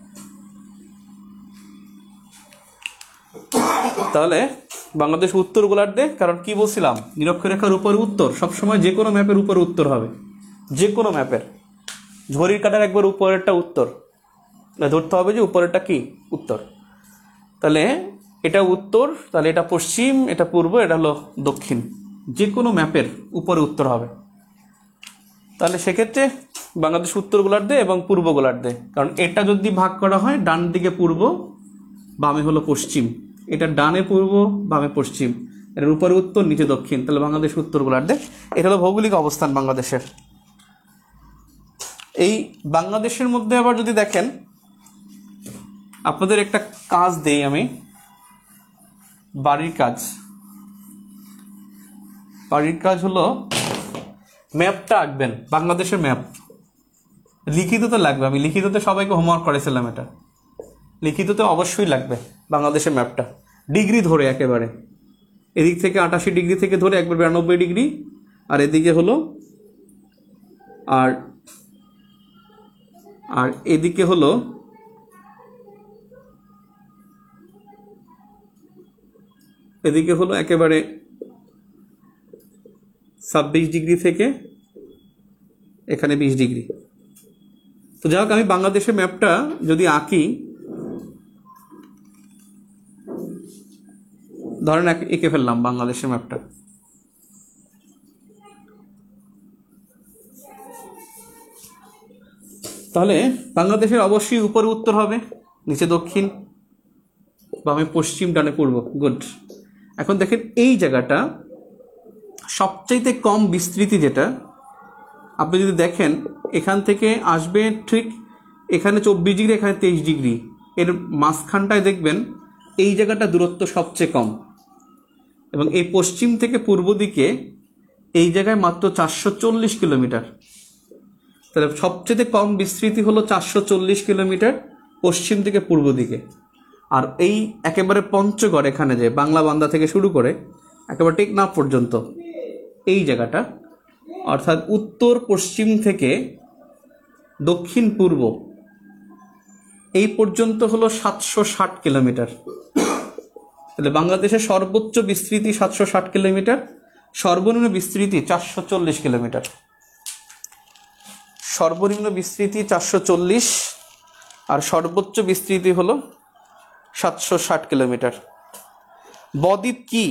তাহলে বাংলাদেশ উত্তর গোলার্ধে, কারণ কি বলছিলাম নিরক্ষরেখার উপরে উত্তর সবসময় যে কোনো ম্যাপের উপরে উত্তর হবে, যে কোনো ম্যাপের ঘড়ির কাঁটার একবার উপরেরটা উত্তর, ধরতে হবে যে উপরেরটা কি উত্তর। তাহলে এটা উত্তর, তাহলে এটা পশ্চিম, এটা পূর্ব, এটা হলো দক্ষিণ, যে কোনো ম্যাপের উপরে উত্তর হবে। তাহলে সেক্ষেত্রে বাংলাদেশ উত্তর গোলার্ধে এবং পূর্ব গোলার্ধে, কারণ এটা যদি ভাগ করা হয় ডান দিকে পূর্ব বামে হলো পশ্চিম, এটা ডানে পূর্ব বামে পশ্চিম, এটার উপরে উত্তর নিচে দক্ষিণ, তাহলে বাংলাদেশ উত্তর গোলার্ধে। এটা হলো ভৌগোলিক অবস্থান বাংলাদেশের। এই বাংলাদেশের মধ্যে আবার যদি দেখেন, আপনাদের একটা কাজ দেই আমি, বাড়ির কাজ। বাড়ির কাজ হলো ম্যাপটা আঁকবেন, বাংলাদেশের ম্যাপ। লিখিততে লাগবে, আমি লিখিততে সবাইকে হোমওয়ার্ক করেছিলাম, এটা লিখিততে অবশ্যই লাগবে বাংলাদেশের ম্যাপটা, ডিগ্রি ধরে একেবারে। এদিক থেকে আটাশি ডিগ্রি থেকে ধরে একবার বিরানব্বই ডিগ্রি, আর এদিকে হলো আর আর এদিকে হলো এদিকে হলো একেবারে ছাব্বিশ ডিগ্রি থেকে এখানে বিশ ডিগ্রি। তো যাই হোক, আমি বাংলাদেশের ম্যাপটা যদি আঁকি, ধরেন এঁকে ফেললাম বাংলাদেশের ম্যাপটা। তাহলে বাংলাদেশের অবশ্যই উপরে উত্তর হবে, নিচে দক্ষিণ, বামে পশ্চিম, ডানে পূর্ব। গুড। এখন দেখেন এই জায়গাটা সবচাইতে কম বিস্তৃতি, যেটা আপনি যদি দেখেন এখান থেকে আসবে ঠিক এখানে চব্বিশ ডিগ্রি, এখানে তেইশ ডিগ্রি, এর মাঝখানটায় দেখবেন এই জায়গাটা দূরত্ব সবচেয়ে কম, এবং এই পশ্চিম থেকে পূর্ব দিকে এই জায়গায় মাত্র চারশো চল্লিশ কিলোমিটার। তাহলে সবচেয়ে কম বিস্তৃতি হলো চারশো চল্লিশ কিলোমিটার পশ্চিম থেকে পূর্ব দিকে। আর এই একেবারে পঞ্চগড়, এখানে যে বাংলা বান্দা থেকে শুরু করে একেবারে টেকনাফ পর্যন্ত এই জায়গাটা, অর্থাৎ উত্তর পশ্চিম থেকে দক্ষিণ পূর্ব এই পর্যন্ত হলো সাতশো ষাট কিলোমিটার। তাহলে বাংলাদেশের সর্বোচ্চ বিস্তৃতি সাতশো ষাট কিলোমিটার, সর্বনিম্ন বিস্তৃতি চারশো চল্লিশ কিলোমিটার। সর্বনিম্ন বিস্তৃতি চারশো চল্লিশ আর সর্বোচ্চ বিস্তৃতি হলো সাতশো ষাট কিলোমিটার। বদ্বীপ কি?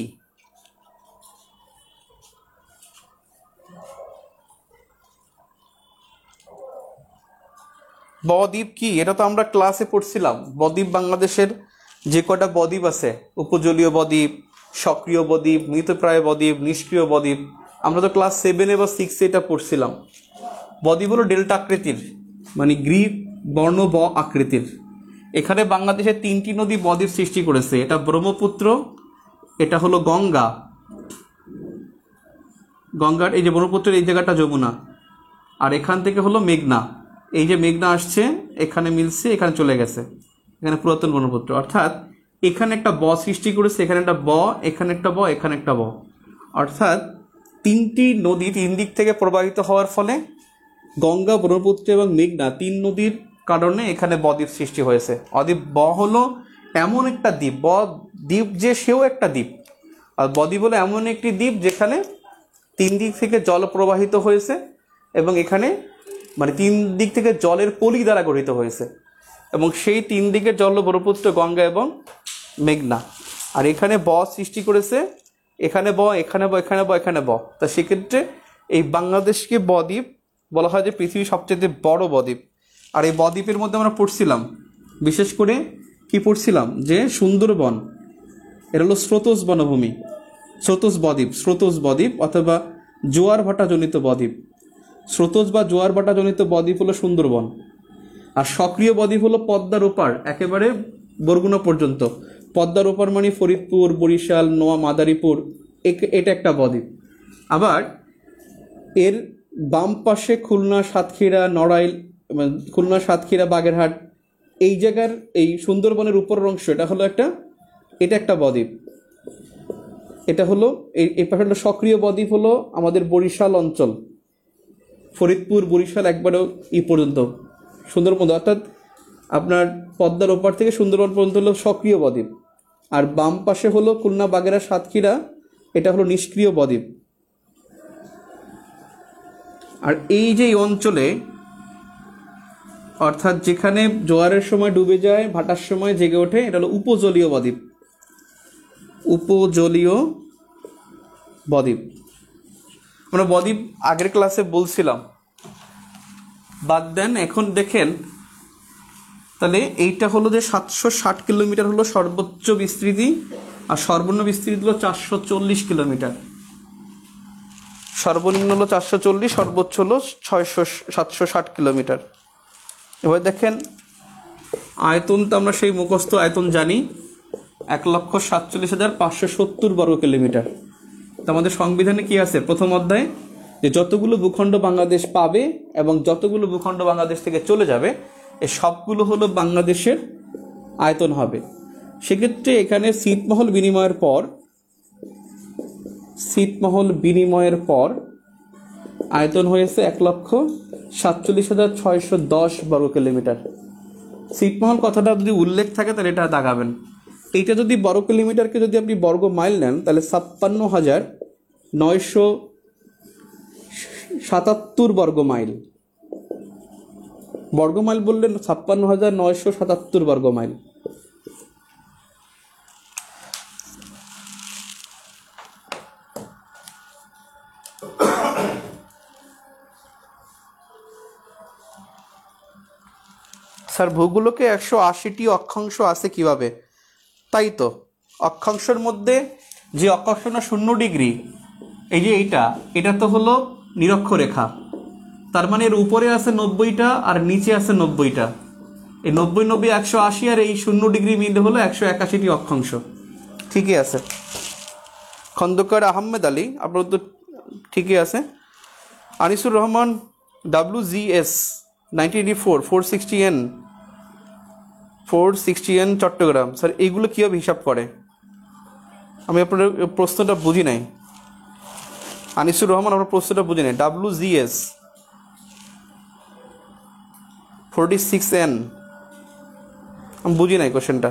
বদ্বীপ কি এটা তো আমরা ক্লাসে পড়ছিলাম। বদ্বীপ বাংলাদেশের যে কটা বদ্বীপ আছে, উপজলীয় বদ্বীপ, সক্রিয় বদ্বীপ, মৃতপ্রায় বদ্বীপ, নিষ্ক্রিয় বদ্বীপ, আমরা তো ক্লাস সেভেনে বা সিক্সে এটা পড়ছিলাম। বদ্বীপ হলো ডেল্টা আকৃতির, মানে গ্রিক বর্ণ ব আকৃতির। এখানে বাংলাদেশের তিনটি নদী বদ্বীপ সৃষ্টি করেছে, এটা ব্রহ্মপুত্র, এটা হলো গঙ্গা, গঙ্গার এই যে ব্রহ্মপুত্রের এই জায়গাটা যমুনা, আর এখান থেকে হলো মেঘনা। এই যে মেঘনা আসছে এখানে মিলছে, এখানে চলে গেছে, এখানে পুরাতন ব্রহ্মপুত্র। অর্থাৎ এখানে একটা ব সৃষ্টি করেছে, এখানে একটা ব, এখানে একটা ব, এখানে একটা ব। অর্থাৎ তিনটি নদী তিন দিক থেকে প্রবাহিত হওয়ার ফলে গঙ্গা, ব্রহ্মপুত্র এবং মেঘনা তিন নদীর কারণে এখানে বদ্বীপ সৃষ্টি হয়েছে। অদ্বীপ ব হলো এমন একটা দ্বীপ, ব দ্বীপ যে সেও একটা দ্বীপ, আর বদ্বীপ হলো এমন একটি দ্বীপ যেখানে তিন দিক থেকে জল প্রবাহিত হয়েছে, এবং এখানে মানে তিন দিক থেকে জলের পলি দ্বারা গঠিত হয়েছে, এবং সেই তিন দিকের জল ব্রহ্মপুত্র, গঙ্গা এবং মেঘনা। আর এখানে ব সৃষ্টি করেছে, এখানে ব, এখানে ব, এখানে ব, এখানে ব। তা সেক্ষেত্রে এই বাংলাদেশকে বদ্বীপ বলা হয় যে পৃথিবীর সবচেয়ে বড় বদ্বীপ। আর এই বদ্বীপের মধ্যে আমরা পড়ছিলাম বিশেষ করে কি পড়ছিলাম যে সুন্দরবন এটা হলো স্রোতস বনভূমি, স্রোতস বদ্বীপ, স্রোতস বদ্বীপ অথবা জোয়ার ভাটাজনিত বদ্বীপ। স্রোতস বা জোয়ার ভাটাজনিত বদ্বীপ হলো সুন্দরবন, আর সক্রিয় বদ্বীপ হলো পদ্মার ওপার একেবারে বরগুনা পর্যন্ত। পদ্মার ওপার মানে ফরিদপুর, বরিশাল, নোয়া, মাদারীপুর, এটা একটা বদ্বীপ। আবার এর বাম পাশে খুলনা, সাতক্ষীরা, নড়াইল, খুলনা, সাতক্ষীরা, বাগেরহাট, এই জায়গার এই সুন্দরবনের উপরের অংশ এটা হলো একটা, এটা একটা বদ্বীপ। এটা হলো এই এই পাশে হলো সক্রিয় বদ্বীপ হলো আমাদের বরিশাল অঞ্চল, ফরিদপুর, বরিশাল একবারেও ই পর্যন্ত সুন্দরবন, অর্থাৎ আপনার পদ্মার ওপার থেকে সুন্দরবন পর্যন্ত হলো সক্রিয় বদ্বীপ। আর বাম পাশে হলো খুলনা, বাগেরহাট, সাতক্ষীরা, এটা হলো নিষ্ক্রিয় বদ্বীপ। আর এই যে অঞ্চলে অর্থাৎ যেখানে জোয়ারের সময় ডুবে যায়, ভাটার সময় জেগে ওঠে, এটা হলো উপজলীয় বদ্বীপ, উপজলীয় বদ্বীপ। আমরা বদ্বীপ আগের ক্লাসে বলছিলাম, বাদ দেন। এখন দেখেন তাহলে এইটা হলো যে সাতশো ষাট কিলোমিটার হলো সর্বোচ্চ বিস্তৃতি, আর সর্বনিম্ন বিস্তৃতি হলো চারশো চল্লিশ কিলোমিটার। সর্বনিম্ন হলো চারশো চল্লিশ, সর্বোচ্চ হলো ছয়শো সাতশো ষাট কিলোমিটার। এবার দেখেন আয়তন তো আমরা সেই মুখস্থ আয়তন জানি, এক লক্ষ সাতচল্লিশ হাজার পাঁচশো সত্তর বর্গ কিলোমিটার। তো আমাদের সংবিধানে কি আছে প্রথম অধ্যায়ে, যে যতগুলো ভূখণ্ড বাংলাদেশ পাবে এবং যতগুলো ভূখণ্ড বাংলাদেশ থেকে চলে যাবে এই সবগুলো হলো বাংলাদেশের আয়তন হবে। সেক্ষেত্রে এখানে ছিটমহল বিনিময়ের পর ছিটমহল বিনিময়ের পর আয়তন হয়েছে এক লক্ষ সাতচল্লিশ হাজার ছয়শো দশ বর্গ কিলোমিটার। ছিটমহল কথাটা যদি উল্লেখ থাকে তাহলে এটা দাগাবেন। এইটা যদি বর্গ কিলোমিটারকে যদি আপনি বর্গ মাইল নেন তাহলে ছাপ্পান্ন হাজার নয়শো সাতাত্তর বর্গ মাইল। বর্গ মাইল বললেন ছাপ্পান্ন হাজার নয়শো সাতাত্তর বর্গ মাইল। স্যার ভূগোলকে একশো আশিটি অক্ষাংশ আছে কিভাবে? তাই তো, অক্ষাংশের মধ্যে যে অক্ষাংশটা শূন্য ডিগ্রি, এই যে এইটা, এটা তো হলো নিরক্ষরেখা, তার মানে এর উপরে আছে নব্বইটা আর নিচে আছে নব্বইটা। এই নব্বই নব্বই একশো আশি আর এই শূন্য ডিগ্রি মিলে হলো একশো একাশিটি অক্ষাংশ। ঠিকই আছে। খন্দকার আহমেদ আলী আপনার তো ঠিকই আছে। Anisur Rahman W G S nineteen eighty four four sixty N four sixty N Chattogram. Sir এইগুলো কীভাবে হিসাব করে? আমি আপনার প্রশ্নটা বুঝি নাই। আনিসুর রহমান আপনার প্রশ্নটা বুঝি নাই। W G S forty six N আমি বুঝি নাই কোশ্চেনটা।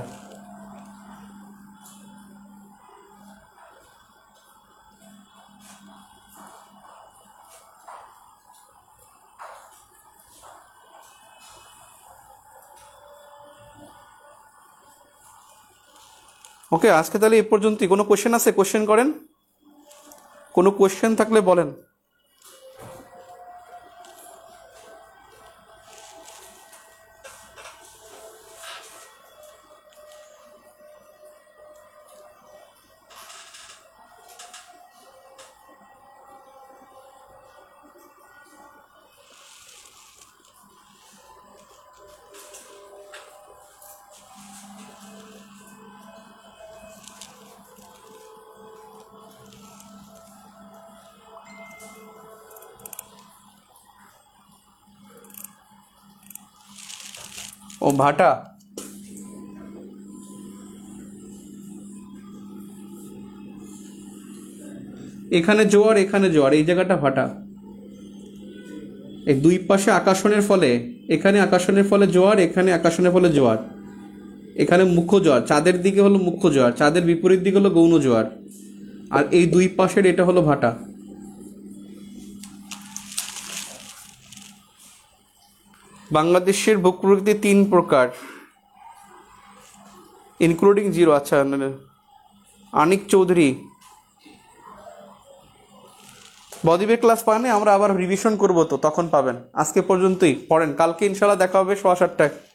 ওকে, আজকে তাহলে এই পর্যন্তই। কোনো কোশ্চেন আছে? কোশ্চেন করেন, কোনো কোশ্চেন থাকলে বলেন। ও ভাটা, এখানে জোয়ার এখানে জোয়ার, এই জায়গাটা ভাটা। এই দুই পাশে আকাশনের ফলে, এখানে আকাশনের ফলে জোয়ার, এখানে আকাশনের ফলে জোয়ার। এখানে মুখ্য জোয়ার, চাঁদের দিকে হলো মুখ্য জোয়ার, চাঁদের বিপরীত দিকে হলো গৌণ জোয়ার, আর এই দুই পাশের এটা হলো ভাটা। বাংলাদেশের ভূপ্রকৃতি তিন প্রকার, ইনক্লুডিং জিরো। আচ্ছা, আনিক চৌধুরী বদ্বীপের ক্লাস পানে আমরা আবার রিভিশন করবো, তো তখন পাবেন। আজকে পর্যন্তই পড়েন, কালকে ইনশাল্লাহ দেখা হবে সোয়া সাতটায়।